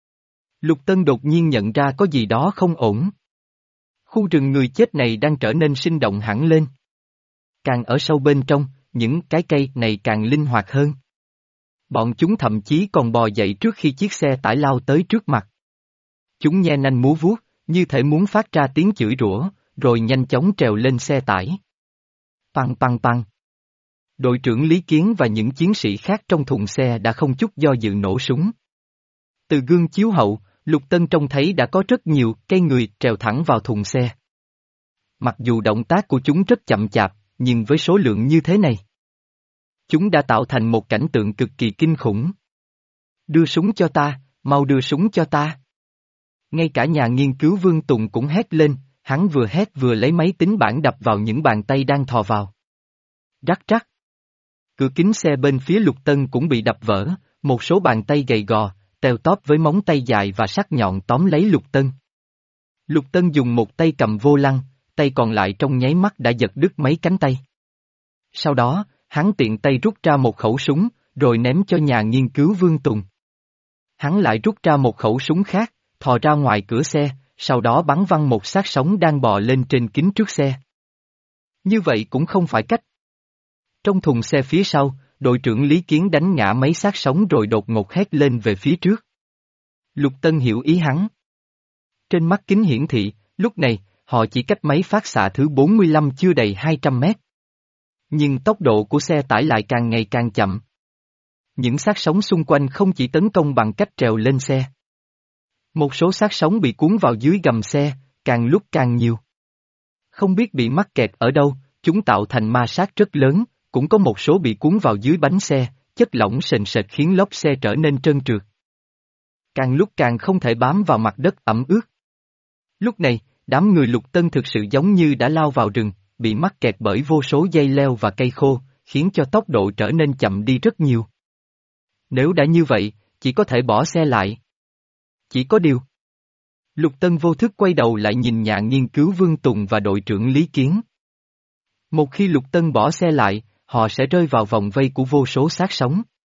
Lục Tân đột nhiên nhận ra có gì đó không ổn. Khu rừng người chết này đang trở nên sinh động hẳn lên. Càng ở sâu bên trong, những cái cây này càng linh hoạt hơn. Bọn chúng thậm chí còn bò dậy trước khi chiếc xe tải lao tới trước mặt. Chúng nhe nanh múa vuốt, như thể muốn phát ra tiếng chửi rủa, rồi nhanh chóng trèo lên xe tải. Păng păng păng. Đội trưởng Lý Kiến và những chiến sĩ khác trong thùng xe đã không chút do dự nổ súng. Từ gương chiếu hậu, Lục Tân trông thấy đã có rất nhiều cây người trèo thẳng vào thùng xe. Mặc dù động tác của chúng rất chậm chạp, nhưng với số lượng như thế này, chúng đã tạo thành một cảnh tượng cực kỳ kinh khủng. Đưa súng cho ta, mau đưa súng cho ta. Ngay cả nhà nghiên cứu Vương Tùng cũng hét lên, hắn vừa hét vừa lấy máy tính bảng đập vào những bàn tay đang thò vào. Rắc rắc. Cửa kính xe bên phía Lục Tân cũng bị đập vỡ, một số bàn tay gầy gò, teo tóp với móng tay dài và sắc nhọn tóm lấy Lục Tân. Lục Tân dùng một tay cầm vô lăng, tay còn lại trong nháy mắt đã giật đứt mấy cánh tay. Sau đó, hắn tiện tay rút ra một khẩu súng, rồi ném cho nhà nghiên cứu Vương Tùng. Hắn lại rút ra một khẩu súng khác, thò ra ngoài cửa xe, sau đó bắn văng một xác sống đang bò lên trên kính trước xe. Như vậy cũng không phải cách. Trong thùng xe phía sau, đội trưởng Lý Kiến đánh ngã mấy xác sống rồi đột ngột hét lên về phía trước. Lục Tân hiểu ý hắn. Trên mắt kính hiển thị, lúc này, họ chỉ cách máy phát xạ thứ bốn mươi lăm chưa đầy hai trăm mét. Nhưng tốc độ của xe tải lại càng ngày càng chậm. Những xác sống xung quanh không chỉ tấn công bằng cách trèo lên xe. Một số xác sống bị cuốn vào dưới gầm xe, càng lúc càng nhiều. Không biết bị mắc kẹt ở đâu, chúng tạo thành ma sát rất lớn, cũng có một số bị cuốn vào dưới bánh xe, chất lỏng sền sệt khiến lốp xe trở nên trơn trượt. Càng lúc càng không thể bám vào mặt đất ẩm ướt. Lúc này, đám người Lục Tân thực sự giống như đã lao vào rừng, bị mắc kẹt bởi vô số dây leo và cây khô, khiến cho tốc độ trở nên chậm đi rất nhiều. Nếu đã như vậy, chỉ có thể bỏ xe lại. Chỉ có điều. Lục Tân vô thức quay đầu lại nhìn nhà nghiên cứu Vương Tùng và đội trưởng Lý Kiến. Một khi Lục Tân bỏ xe lại, họ sẽ rơi vào vòng vây của vô số xác sống.